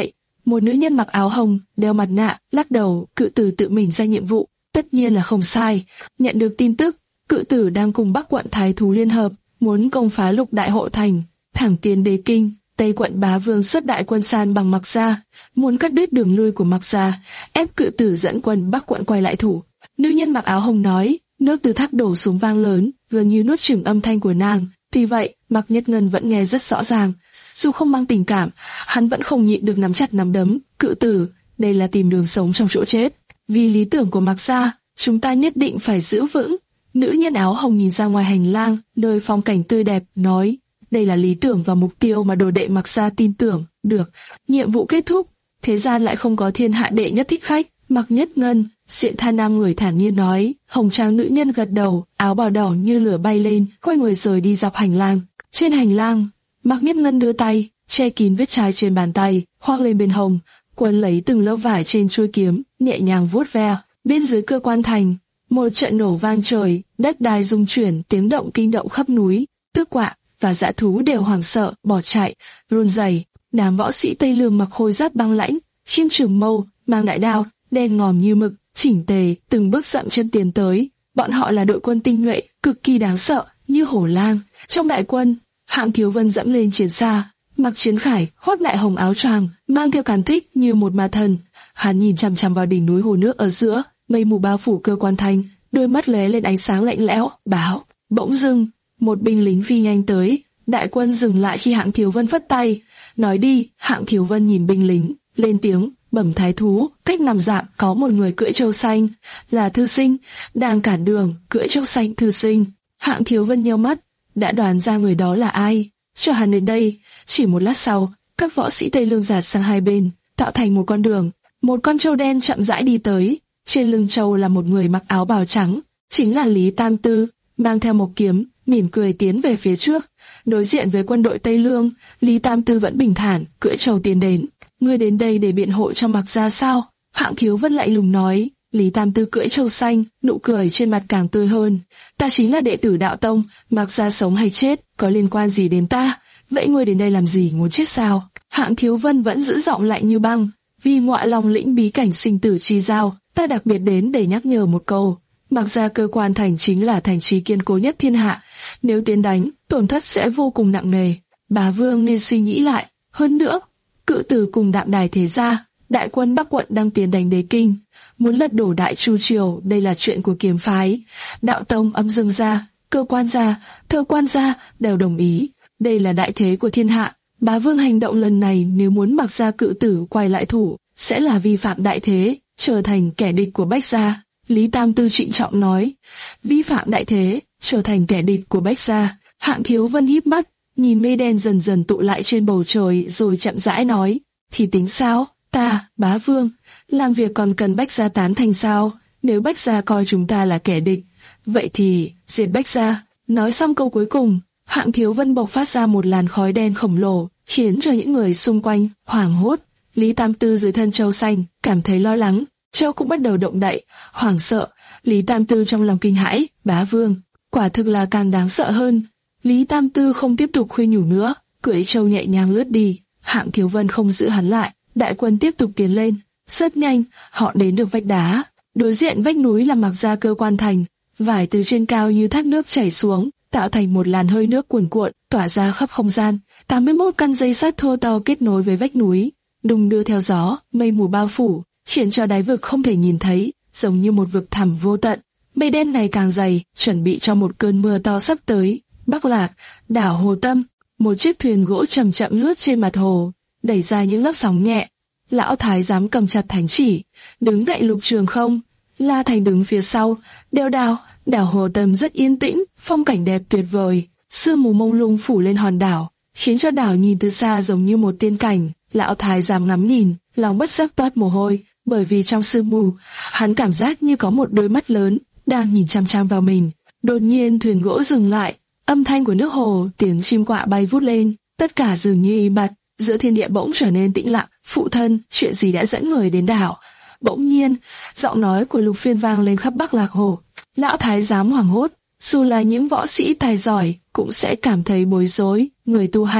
Một nữ nhân mặc áo hồng, đeo mặt nạ, lắc đầu, cự tử tự mình ra nhiệm vụ. Tất nhiên là không sai. Nhận được tin tức, cự tử đang cùng Bắc quận Thái thú liên hợp, muốn công phá Lục Đại Hộ Thành, thẳng tiến Đế Kinh. Tây quận Bá Vương xuất đại quân san bằng Mạc Gia, muốn cắt đứt đường lui của Mạc Gia, ép cự tử dẫn quân Bắc quận quay lại thủ. Nữ nhân mặc áo hồng nói, nước từ thác đổ xuống vang lớn, gần như nuốt chửng âm thanh của nàng. Tuy vậy, Mạc Nhất Ngân vẫn nghe rất rõ ràng. Dù không mang tình cảm, hắn vẫn không nhịn được nắm chặt nắm đấm. Cự tử, đây là tìm đường sống trong chỗ chết. Vì lý tưởng của Mạc Gia, chúng ta nhất định phải giữ vững. Nữ nhân áo hồng nhìn ra ngoài hành lang, nơi phong cảnh tươi đẹp, nói, đây là lý tưởng và mục tiêu mà đồ đệ Mạc Gia tin tưởng. Được, nhiệm vụ kết thúc, thế gian lại không có thiên hạ đệ nhất thích khách. Mạc Nhất Ngân, Diện Tha Nam người thản nhiên nói. Hồng trang nữ nhân gật đầu, áo bào đỏ như lửa bay lên, quay người rời đi dọc hành lang. Trên hành lang, Mạc Nhất Ngân đưa tay, che kín vết chai trên bàn tay, khoác lên bên hông, quấn lấy từng lớp vải trên chuôi kiếm, nhẹ nhàng vuốt ve. Bên dưới cơ quan thành, một trận nổ vang trời, đất đai rung chuyển, tiếng động kinh động khắp núi. Tước quạ và dã thú đều hoảng sợ, bỏ chạy, run rẩy. Đám võ sĩ Tây Lương mặc khôi giáp băng lãnh, khiêng trường mâu, mang đại đao, đen ngòm như mực, chỉnh tề, từng bước dậm chân tiến tới. Bọn họ là đội quân tinh nhuệ, cực kỳ đáng sợ, như hổ lang. Trong đại quân, Hạng Thiếu Vân dẫm lên chiến xa, mặc chiến khải, khoác lại hồng áo choàng, mang theo càn thích như một ma thần. Hắn nhìn chằm chằm vào đỉnh núi hồ nước ở giữa, mây mù bao phủ cơ quan thành, đôi mắt lóe lên ánh sáng lạnh lẽo, báo. Bỗng dưng, một binh lính phi nhanh tới, đại quân dừng lại khi Hạng Thiếu Vân phất tay. Nói đi. Hạng Thiếu Vân nhìn binh lính, lên tiếng, bẩm thái thú, cách nằm dặm có một người cưỡi trâu xanh, là thư sinh, đang cản đường. Cưỡi trâu xanh thư sinh. Hạng Thiếu Vân nheo mắt, đã đoán ra người đó là ai. Cho hắn đến đây. Chỉ một lát sau, các võ sĩ Tây Lương dạt sang hai bên, tạo thành một con đường. Một con trâu đen chậm rãi đi tới, trên lưng trâu là một người mặc áo bào trắng, chính là Lý Tam Tư, mang theo một kiếm, mỉm cười tiến về phía trước. Đối diện với quân đội Tây Lương, Lý Tam Tư vẫn bình thản, cưỡi trâu tiến đến. Ngươi đến đây để biện hộ cho Mạc Gia sao? Hạng Thiếu Vân lạnh lùng nói. Lý Tam Tư cưỡi trâu xanh, nụ cười trên mặt càng tươi hơn. Ta chính là đệ tử Đạo Tông, Mạc Gia sống hay chết, có liên quan gì đến ta? Vậy ngươi đến đây làm gì, muốn chết sao? Hạng Thiếu Vân vẫn giữ giọng lạnh như băng. Vì Ngọa Long lĩnh bí cảnh sinh tử chi giao, ta đặc biệt đến để nhắc nhở một câu. Mạc Gia cơ quan thành chính là thành trì kiên cố nhất thiên hạ. Nếu tiến đánh, tổn thất sẽ vô cùng nặng nề. Bá Vương nên suy nghĩ lại. Hơn nữa, cự tử cùng Đạm Đài thế gia, đại quân Bắc quận đang tiến đánh Đế Kinh, muốn lật đổ Đại Chu triều. Đây là chuyện của kiếm phái, Đạo Tông, Âm Dương gia, cơ quan gia, thơ quan gia đều đồng ý. Đây là đại thế của thiên hạ. Bá Vương hành động lần này nếu muốn Mạc Gia cự tử quay lại thủ, sẽ là vi phạm đại thế, trở thành kẻ địch của Bách gia. Lý Tam Tư trịnh trọng nói. Vi phạm đại thế, trở thành kẻ địch của Bách gia. Hạng Thiếu Vân híp mắt, nhìn mây đen dần dần tụ lại trên bầu trời, rồi chậm rãi nói. Thì tính sao? Ta, Bá Vương, làm việc còn cần Bách gia tán thành sao? Nếu Bách gia coi chúng ta là kẻ địch, vậy thì diệt Bách gia. Nói xong câu cuối cùng, Hạng Thiếu Vân bộc phát ra một làn khói đen khổng lồ, khiến cho những người xung quanh hoảng hốt. Lý Tam Tư dưới thân trâu xanh cảm thấy lo lắng, trâu cũng bắt đầu động đậy, hoảng sợ. Lý Tam Tư trong lòng kinh hãi. Bá Vương, quả thực là càng đáng sợ hơn. Lý Tam Tư không tiếp tục khuyên nhủ nữa, cưỡi trâu nhẹ nhàng lướt đi. Hạng Thiếu Vân không giữ hắn lại, đại quân tiếp tục tiến lên. Rất nhanh, họ đến được vách đá. Đối diện vách núi là Mạc Gia cơ quan thành, vải từ trên cao như thác nước chảy xuống, tạo thành một làn hơi nước cuồn cuộn, tỏa ra khắp không gian. tám mươi mốt căn dây sắt thô to kết nối với vách núi, đung đưa theo gió, mây mù bao phủ, khiến cho đáy vực không thể nhìn thấy, giống như một vực thẳm vô tận. Mây đen này càng dày, chuẩn bị cho một cơn mưa to sắp tới. Bắc Lạc, đảo Hồ Tâm, một chiếc thuyền gỗ chậm chậm lướt trên mặt hồ, đẩy ra những lớp sóng nhẹ. Lão thái giám cầm chặt thánh chỉ, đứng cạnh Lục Trường Không. La Thành đứng phía sau, đeo đao. Đảo Hồ Tâm rất yên tĩnh, phong cảnh đẹp tuyệt vời. Sương mù mông lung phủ lên hòn đảo, khiến cho đảo nhìn từ xa giống như một tiên cảnh. Lão thái giám ngắm nhìn, lòng bất giác toát mồ hôi, bởi vì trong sương mù, hắn cảm giác như có một đôi mắt lớn đang nhìn chăm chăm vào mình. Đột nhiên thuyền gỗ dừng lại, âm thanh của nước hồ, tiếng chim quạ bay vút lên, tất cả dường như im bặt. Giữa thiên địa bỗng trở nên tĩnh lặng. Phụ thân, chuyện gì đã dẫn người đến đảo? Bỗng nhiên, giọng nói của Lục Phiên vang lên khắp Bắc Lạc Hồ. Lão thái giám hoảng hốt, dù là những võ sĩ tài giỏi cũng sẽ cảm thấy bối rối. Người tu hành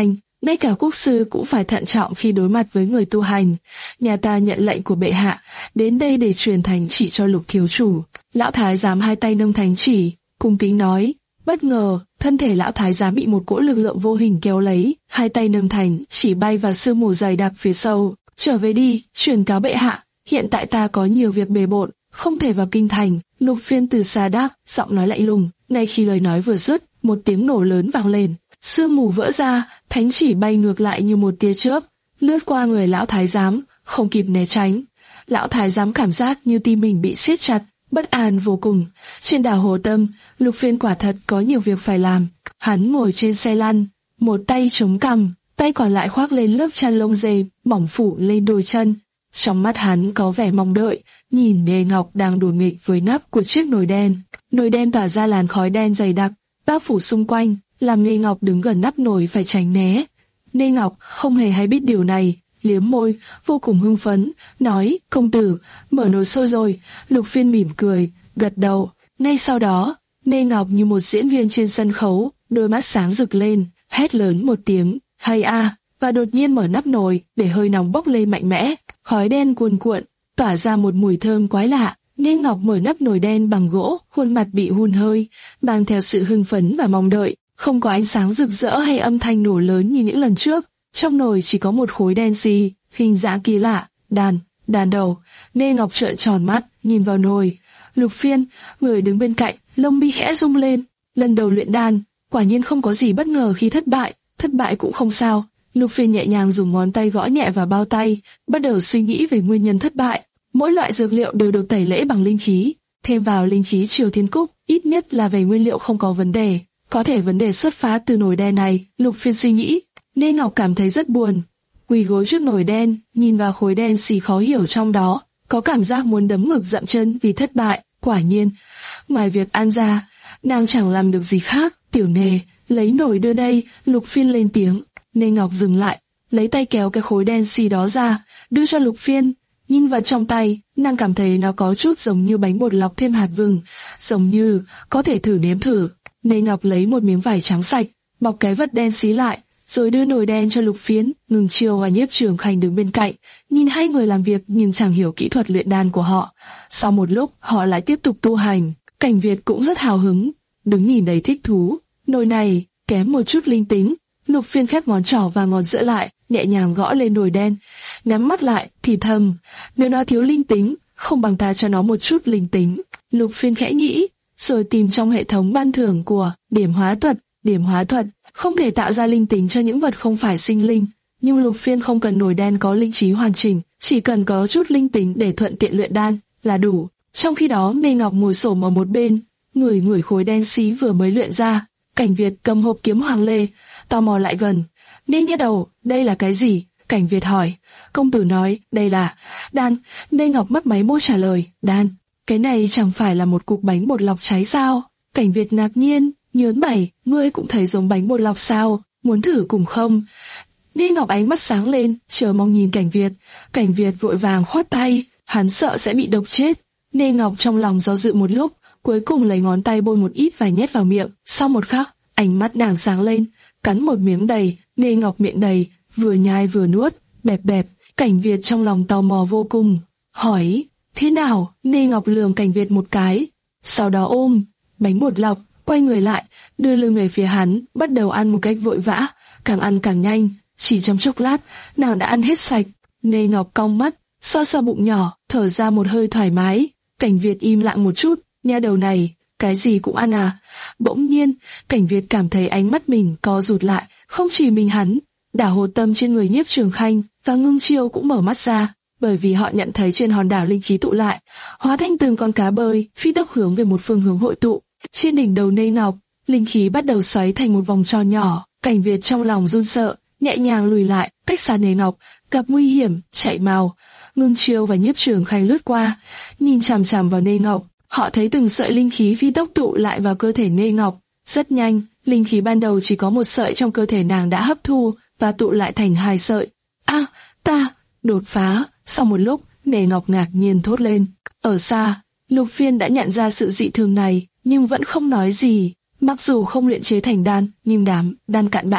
ngay cả quốc sư cũng phải thận trọng khi đối mặt với người tu hành. Nhà ta nhận lệnh của bệ hạ, đến đây để truyền thánh chỉ cho Lục thiếu chủ. Lão thái giám hai tay nâng thánh chỉ, cung kính nói. Bất ngờ, thân thể lão thái giám bị một cỗ lực lượng vô hình kéo lấy, hai tay nâng thánh chỉ bay vào sương mù dày đặc phía sau. Trở về đi, truyền cáo bệ hạ, hiện tại ta có nhiều việc bề bộn, không thể vào kinh thành. Lục Phiên từ xa đáp, giọng nói lạnh lùng. Ngay khi lời nói vừa dứt, một tiếng nổ lớn vang lên, sương mù vỡ ra, thánh chỉ bay ngược lại như một tia chớp, lướt qua người lão thái giám, không kịp né tránh. Lão thái giám cảm giác như tim mình bị siết chặt, bất an vô cùng. Trên đảo Hồ Tâm, Lục Phiên quả thật có nhiều việc phải làm. Hắn ngồi trên xe lăn, một tay chống cằm, tay còn lại khoác lên lớp chăn lông dê mỏng phủ lên đôi chân. Trong mắt hắn có vẻ mong đợi, nhìn Nghê Ngọc đang đùa nghịch với nắp của chiếc nồi đen. Nồi đen tỏa ra làn khói đen dày đặc, bao phủ xung quanh, làm Nghê Ngọc đứng gần nắp nồi phải tránh né. Nghê Ngọc không hề hay biết điều này, liếm môi, vô cùng hưng phấn, nói, công tử, mở nồi sôi rồi. Lục Phiên mỉm cười, gật đầu. Ngay sau đó, Nghê Ngọc như một diễn viên trên sân khấu, đôi mắt sáng rực lên, hét lớn một tiếng, hay a, và đột nhiên mở nắp nồi, để hơi nóng bốc lên mạnh mẽ, khói đen cuồn cuộn, tỏa ra một mùi thơm quái lạ. Nghê Ngọc mở nắp nồi đen bằng gỗ, khuôn mặt bị hun hơi, mang theo sự hưng phấn và mong đợi. Không có ánh sáng rực rỡ hay âm thanh nổ lớn như những lần trước. Trong nồi chỉ có một khối đen xì, hình dáng kỳ lạ, đàn, đàn đầu. Nghê Ngọc trợn tròn mắt, nhìn vào nồi. Lục Phiên, người đứng bên cạnh, lông mi khẽ rung lên. Lần đầu luyện đan, quả nhiên không có gì bất ngờ khi thất bại, thất bại cũng không sao. Lục Phiên nhẹ nhàng dùng ngón tay gõ nhẹ vào bao tay, bắt đầu suy nghĩ về nguyên nhân thất bại. Mỗi loại dược liệu đều được tẩy lễ bằng linh khí, thêm vào linh khí Triều Thiên Cúc, ít nhất là về nguyên liệu không có vấn đề. Có thể vấn đề xuất phát từ nồi đen này, Lục Phiên suy nghĩ. Nên Ngọc cảm thấy rất buồn, quỳ gối trước nồi đen, nhìn vào khối đen xì khó hiểu trong đó, có cảm giác muốn đấm ngực dậm chân vì thất bại. Quả nhiên, ngoài việc ăn ra, nàng chẳng làm được gì khác. Tiểu Nề, lấy nồi đưa đây. Lục Phiên lên tiếng. Nên Ngọc dừng lại, lấy tay kéo cái khối đen xì đó ra, đưa cho Lục Phiên. Nhìn vào trong tay, nàng cảm thấy nó có chút giống như bánh bột lọc thêm hạt vừng, giống như có thể thử nếm thử. Nên Ngọc lấy một miếng vải trắng sạch, bọc cái vật đen xí lại, rồi đưa nồi đen cho Lục Phiến. Ngừng Chiêu và Nhiếp Trường Khanh đứng bên cạnh, nhìn hai người làm việc nhưng chẳng hiểu kỹ thuật luyện đan của họ. Sau một lúc, họ lại tiếp tục tu hành. Cảnh Việt cũng rất hào hứng, đứng nhìn đầy thích thú. Nồi này kém một chút linh tính. Lục Phiên khép ngón trỏ và ngón giữa lại, nhẹ nhàng gõ lên nồi đen, nhắm mắt lại, thì thầm, nếu nó thiếu linh tính, không bằng ta cho nó một chút linh tính. Lục Phiên khẽ nghĩ, rồi tìm trong hệ thống ban thưởng của điểm hóa thuật. Điểm hóa thuật không thể tạo ra linh tính cho những vật không phải sinh linh, nhưng Lục Phiên không cần nồi đen có linh trí hoàn chỉnh, chỉ cần có chút linh tính để thuận tiện luyện đan là đủ. Trong khi đó, Mê Ngọc ngồi xổm ở một bên, ngửi ngửi khối đen xí vừa mới luyện ra. Cảnh Việt cầm hộp kiếm hoàng lê, tò mò lại gần. Nên nhớ đầu, đây là cái gì? Cảnh Việt hỏi. Công tử nói, đây là đan. Mê Ngọc mất máy môi trả lời, đan. Cái này chẳng phải là một cục bánh bột lọc cháy sao? Cảnh Việt ngạc nhiên, nhớn mày, ngươi cũng thấy giống bánh bột lọc sao? Muốn thử cùng không? Mê Ngọc ánh mắt sáng lên, chờ mong nhìn Cảnh Việt. Cảnh Việt vội vàng khoát tay, hắn sợ sẽ bị độc chết. Mê Ngọc trong lòng do dự một lúc, cuối cùng lấy ngón tay bôi một ít vài nhét vào miệng. Sau một khắc, ánh mắt nàng sáng lên, cắn một miếng đầy. Mê Ngọc miệng đầy, vừa nhai vừa nuốt, bẹp bẹp. Cảnh Việt trong lòng tò mò vô cùng, hỏi, thế nào? Mê Ngọc lườm Cảnh Việt một cái, sau đó ôm bánh bột lọc, quay người lại, đưa lưng về phía hắn, bắt đầu ăn một cách vội vã, càng ăn càng nhanh. Chỉ trong chốc lát, nàng đã ăn hết sạch. Mê Ngọc cong mắt, xoa xoa bụng nhỏ, thở ra một hơi thoải mái. Cảnh Việt im lặng một chút, nha đầu này, cái gì cũng ăn à? Bỗng nhiên, Cảnh Việt cảm thấy ánh mắt mình co rụt lại, không chỉ mình hắn, đảo Hồ Tâm trên người Nhiếp Trường Khanh và Ngưng Chiêu cũng mở mắt ra, bởi vì họ nhận thấy trên hòn đảo linh khí tụ lại, hóa thành từng con cá bơi, phi tốc hướng về một phương hướng hội tụ. Trên đỉnh đầu Nê Ngọc, linh khí bắt đầu xoáy thành một vòng tròn nhỏ. Cảnh Việt trong lòng run sợ, nhẹ nhàng lùi lại, cách xa Nê Ngọc, gặp nguy hiểm, chạy mau. Ngưng Chiêu và Nhiếp Trường Khanh lướt qua, nhìn chằm chằm vào Nê Ngọc. Họ thấy từng sợi linh khí phi tốc tụ lại vào cơ thể Nê Ngọc. Rất nhanh, linh khí ban đầu chỉ có một sợi trong cơ thể nàng đã hấp thu và tụ lại thành hai sợi. A, ta đột phá! Sau một lúc, Nê Ngọc ngạc nhiên thốt lên. Ở xa, Lục Phiên đã nhận ra sự dị thường này, nhưng vẫn không nói gì. Mặc dù không luyện chế thành đan, nhưng đám đan cặn bã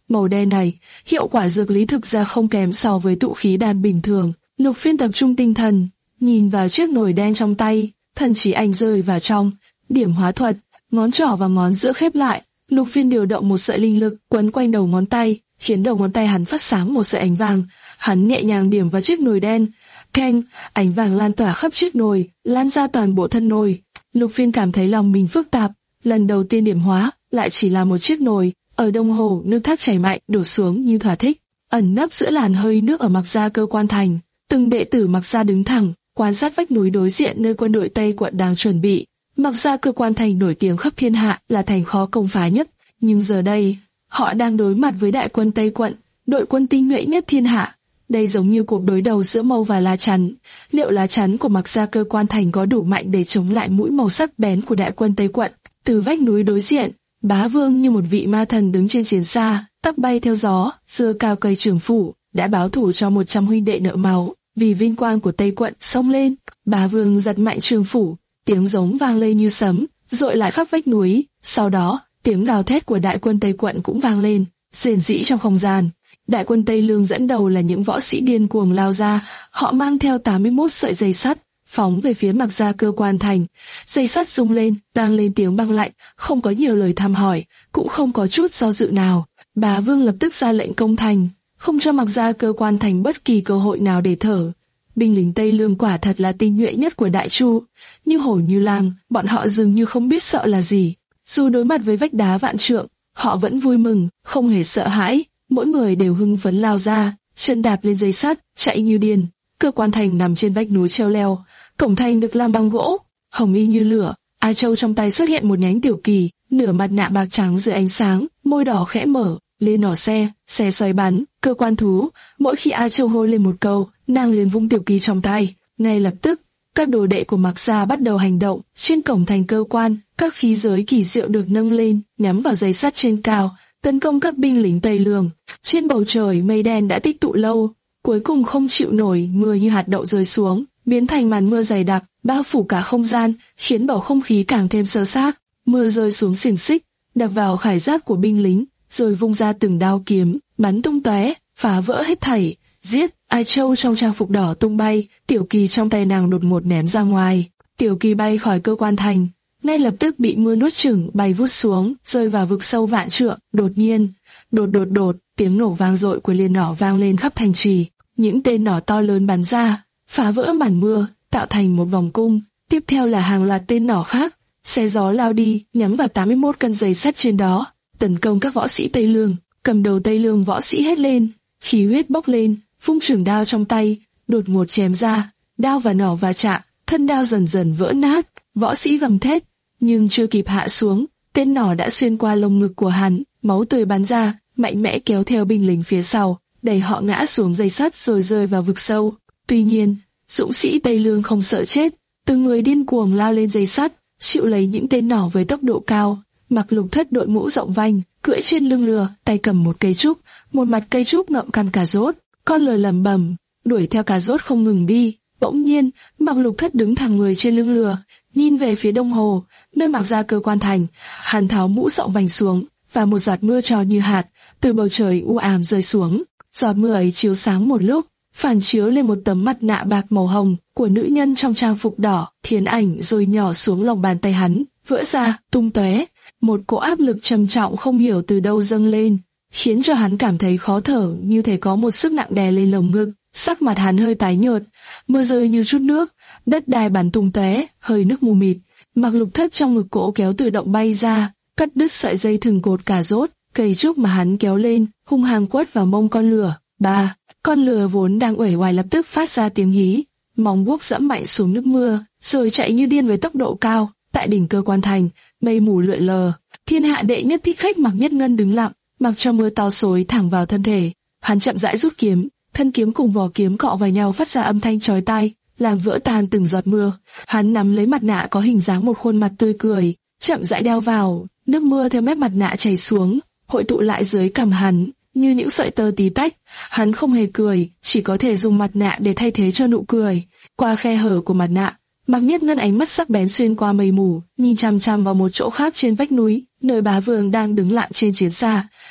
màu đen này, hiệu quả dược lý thực ra không kém so với tụ khí đan bình thường. Lục Phiên tập trung tinh thần, nhìn vào chiếc nồi đen trong tay, thần trí anh rơi vào trong, điểm hóa thuật, ngón trỏ và ngón giữa khép lại. Lục Phiên điều động một sợi linh lực quấn quanh đầu ngón tay, khiến đầu ngón tay hắn phát sáng một sợi ánh vàng. Hắn nhẹ nhàng điểm vào chiếc nồi đen, keng, ánh vàng lan tỏa khắp chiếc nồi, lan ra toàn bộ thân nồi. Lục Phiên cảm thấy lòng mình phức tạp, lần đầu tiên điểm hóa, lại chỉ là một chiếc nồi. Ở đông hồ, nước thác chảy mạnh đổ xuống như thỏa thích, ẩn nấp giữa làn hơi nước ở Mặc Gia Cơ Quan Thành. Từng đệ tử Mặc Gia đứng thẳng, quan sát vách núi đối diện nơi quân đội Tây Quận đang chuẩn bị. Mặc Gia Cơ Quan Thành nổi tiếng khắp thiên hạ là thành khó công phá nhất, nhưng giờ đây, họ đang đối mặt với đại quân Tây Quận, đội quân tinh nhuệ nhất thiên hạ. Đây giống như cuộc đối đầu giữa mâu và lá chắn. Liệu lá chắn của Mặc Gia Cơ Quan Thành có đủ mạnh để chống lại mũi màu sắc bén của đại quân Tây Quận? Từ vách núi đối diện, Bá Vương như một vị ma thần đứng trên chiến xa, tóc bay theo gió, giơ cao cây trường phủ, đã báo thù cho một trăm huynh đệ nợ máu. Vì vinh quang của Tây Quận xông lên, Bá Vương giật mạnh trường phủ, tiếng giống vang lên như sấm, dội lại khắp vách núi. Sau đó, tiếng gào thét của đại quân Tây Quận cũng vang lên, rền rĩ trong không gian. Đại quân Tây Lương dẫn đầu là những võ sĩ điên cuồng lao ra, họ mang theo tám mươi mốt sợi dây sắt, phóng về phía Mặc Gia Cơ Quan Thành. Dây sắt rung lên, vang lên tiếng băng lạnh, không có nhiều lời thăm hỏi, cũng không có chút do dự nào. Bá Vương lập tức ra lệnh công thành, không cho Mặc Gia Cơ Quan Thành bất kỳ cơ hội nào để thở. Binh lính Tây Lương quả thật là tinh nhuệ nhất của Đại Chu, như hổ như lang, bọn họ dường như không biết sợ là gì. Dù đối mặt với vách đá vạn trượng, họ vẫn vui mừng, không hề sợ hãi. Mỗi người đều hưng phấn lao ra, chân đạp lên dây sắt, chạy như điên. Cơ Quan Thành nằm trên vách núi treo leo, cổng thành được làm bằng gỗ, hồng y như lửa. A Châu trong tay xuất hiện một nhánh tiểu kỳ, nửa mặt nạ bạc trắng dưới ánh sáng, môi đỏ khẽ mở, lên nỏ xe, xe xoay bắn. Cơ quan thú, mỗi khi A Châu hô lên một câu, nàng liền vung tiểu kỳ trong tay. Ngay lập tức, các đồ đệ của Mặc Gia bắt đầu hành động. Trên cổng thành cơ quan, các khí giới kỳ diệu được nâng lên, nhắm vào dây sắt trên cao, tấn công các binh lính Tây Lương. Trên bầu trời mây đen đã tích tụ lâu, cuối cùng không chịu nổi, mưa như hạt đậu rơi xuống, biến thành màn mưa dày đặc, bao phủ cả không gian, khiến bầu không khí càng thêm xơ xác. Mưa rơi xuống xiềng xích, đập vào khải giáp của binh lính, rồi vung ra từng đao kiếm, bắn tung tóe, phá vỡ hết thảy. Giết! Ai Châu trong trang phục đỏ tung bay, tiểu kỳ trong tay nàng đột ngột ném ra ngoài. Tiểu kỳ bay khỏi cơ quan thành, ngay lập tức bị mưa nuốt chửng, bay vút xuống, rơi vào vực sâu vạn trượng. Đột nhiên, đột đột đột, tiếng nổ vang dội của liên nỏ vang lên khắp thành trì. Những tên nỏ to lớn bắn ra, phá vỡ màn mưa, tạo thành một vòng cung. Tiếp theo là hàng loạt tên nỏ khác, xe gió lao đi, nhắm vào tám mươi mốt cân dây sắt trên đó, tấn công các võ sĩ Tây Lương. Cầm đầu Tây Lương võ sĩ hét lên, khí huyết bốc lên, vung trường đao trong tay, đột ngột chém ra, đao và nỏ va chạm, thân đao dần dần vỡ nát. Võ sĩ gầm thét, nhưng chưa kịp hạ xuống, tên nỏ đã xuyên qua lồng ngực của hắn, máu tươi bắn ra, mạnh mẽ kéo theo binh lính phía sau, đẩy họ ngã xuống dây sắt rồi rơi vào vực sâu. Tuy nhiên, dũng sĩ Tây Lương không sợ chết, từng người điên cuồng lao lên dây sắt, chịu lấy những tên nỏ với tốc độ cao. Mặc Lục Thất đội mũ rộng vành, cưỡi trên lưng lừa, tay cầm một cây trúc, một mặt cây trúc ngậm căn cà rốt. Con lừa lẩm bẩm, đuổi theo cà rốt không ngừng đi. Bỗng nhiên, Mặc Lục Thất đứng thẳng người trên lưng lừa, nhìn về phía đông hồ, nơi Mặc Gia Cơ Quan thành. Hắn tháo mũ rộng vành xuống, và một giọt mưa tròn như hạt từ bầu trời u ám rơi xuống. Giọt mưa ấy chiếu sáng một lúc, phản chiếu lên một tấm mặt nạ bạc màu hồng của nữ nhân trong trang phục đỏ, thiến ảnh rồi nhỏ xuống lòng bàn tay hắn, vỡ ra, tung tóe. Một cỗ áp lực trầm trọng không hiểu từ đâu dâng lên, khiến cho hắn cảm thấy khó thở, như thể có một sức nặng đè lên lồng ngực. Sắc mặt hắn hơi tái nhợt, mưa rơi như chút nước, đất đai bắn tung tóe, hơi nước mù mịt. Mặc Lục Thất trong ngực cỗ kéo tự động bay ra, cắt đứt sợi dây thừng cột cà rốt, cây trúc mà hắn kéo lên, hung hăng quất vào mông con lừa. Ba, con lừa vốn đang uể oải lập tức phát ra tiếng hí, móng vuốt dẫm mạnh xuống nước mưa, rồi chạy như điên với tốc độ cao. Tại đỉnh Cơ Quan thành, mây mù lượn lờ, thiên hạ đệ nhất thích khách Mặc Nhất Ngân đứng lặng, mặc cho mưa to xối thẳng vào thân thể. Hắn chậm rãi rút kiếm, thân kiếm cùng vỏ kiếm cọ vào nhau phát ra âm thanh chói tai, làm vỡ tan từng giọt mưa. Hắn nắm lấy mặt nạ có hình dáng một khuôn mặt tươi cười, chậm rãi đeo vào. Nước mưa theo mép mặt nạ chảy xuống, hội tụ lại dưới cằm hắn như những sợi tơ tí tách. Hắn không hề cười, chỉ có thể dùng mặt nạ để thay thế cho nụ cười. Qua khe hở của mặt nạ, Mặc Nhất Ngân ánh mắt sắc bén xuyên qua mây mù, nhìn chằm chằm vào một chỗ khác trên vách núi, nơi Bá Vương đang đứng lặng trên chiến xa.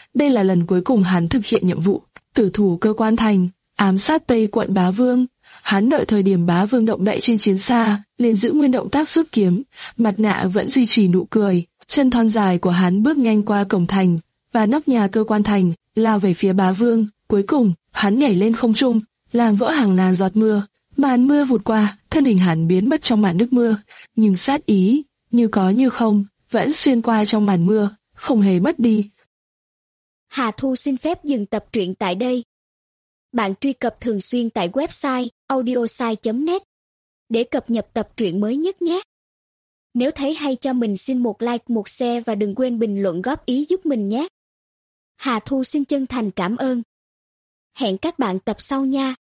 Đây là lần cuối cùng hắn thực hiện nhiệm vụ tử thủ cơ quan thành, ám sát Tây quận Bá Vương. Hắn đợi thời điểm Bá Vương động đậy trên chiến xa, nên giữ nguyên động tác rút kiếm, mặt nạ vẫn duy trì nụ cười. Chân thon dài của hắn bước nhanh qua cổng thành và nóc nhà cơ quan thành, lao về phía Bá Vương. Cuối cùng, hắn nhảy lên không trung, làm vỡ hàng ngàn giọt mưa. Màn mưa vụt qua, thân hình hắn biến mất trong màn nước mưa, nhưng sát ý, như có như không, vẫn xuyên qua trong màn mưa, không hề mất đi. Hà Thu xin phép dừng tập truyện tại đây. Bạn truy cập thường xuyên tại website audiosai chấm net để cập nhật tập truyện mới nhất nhé. Nếu thấy hay cho mình xin một like, một share và đừng quên bình luận góp ý giúp mình nhé. Hà Thu xin chân thành cảm ơn. Hẹn các bạn tập sau nha.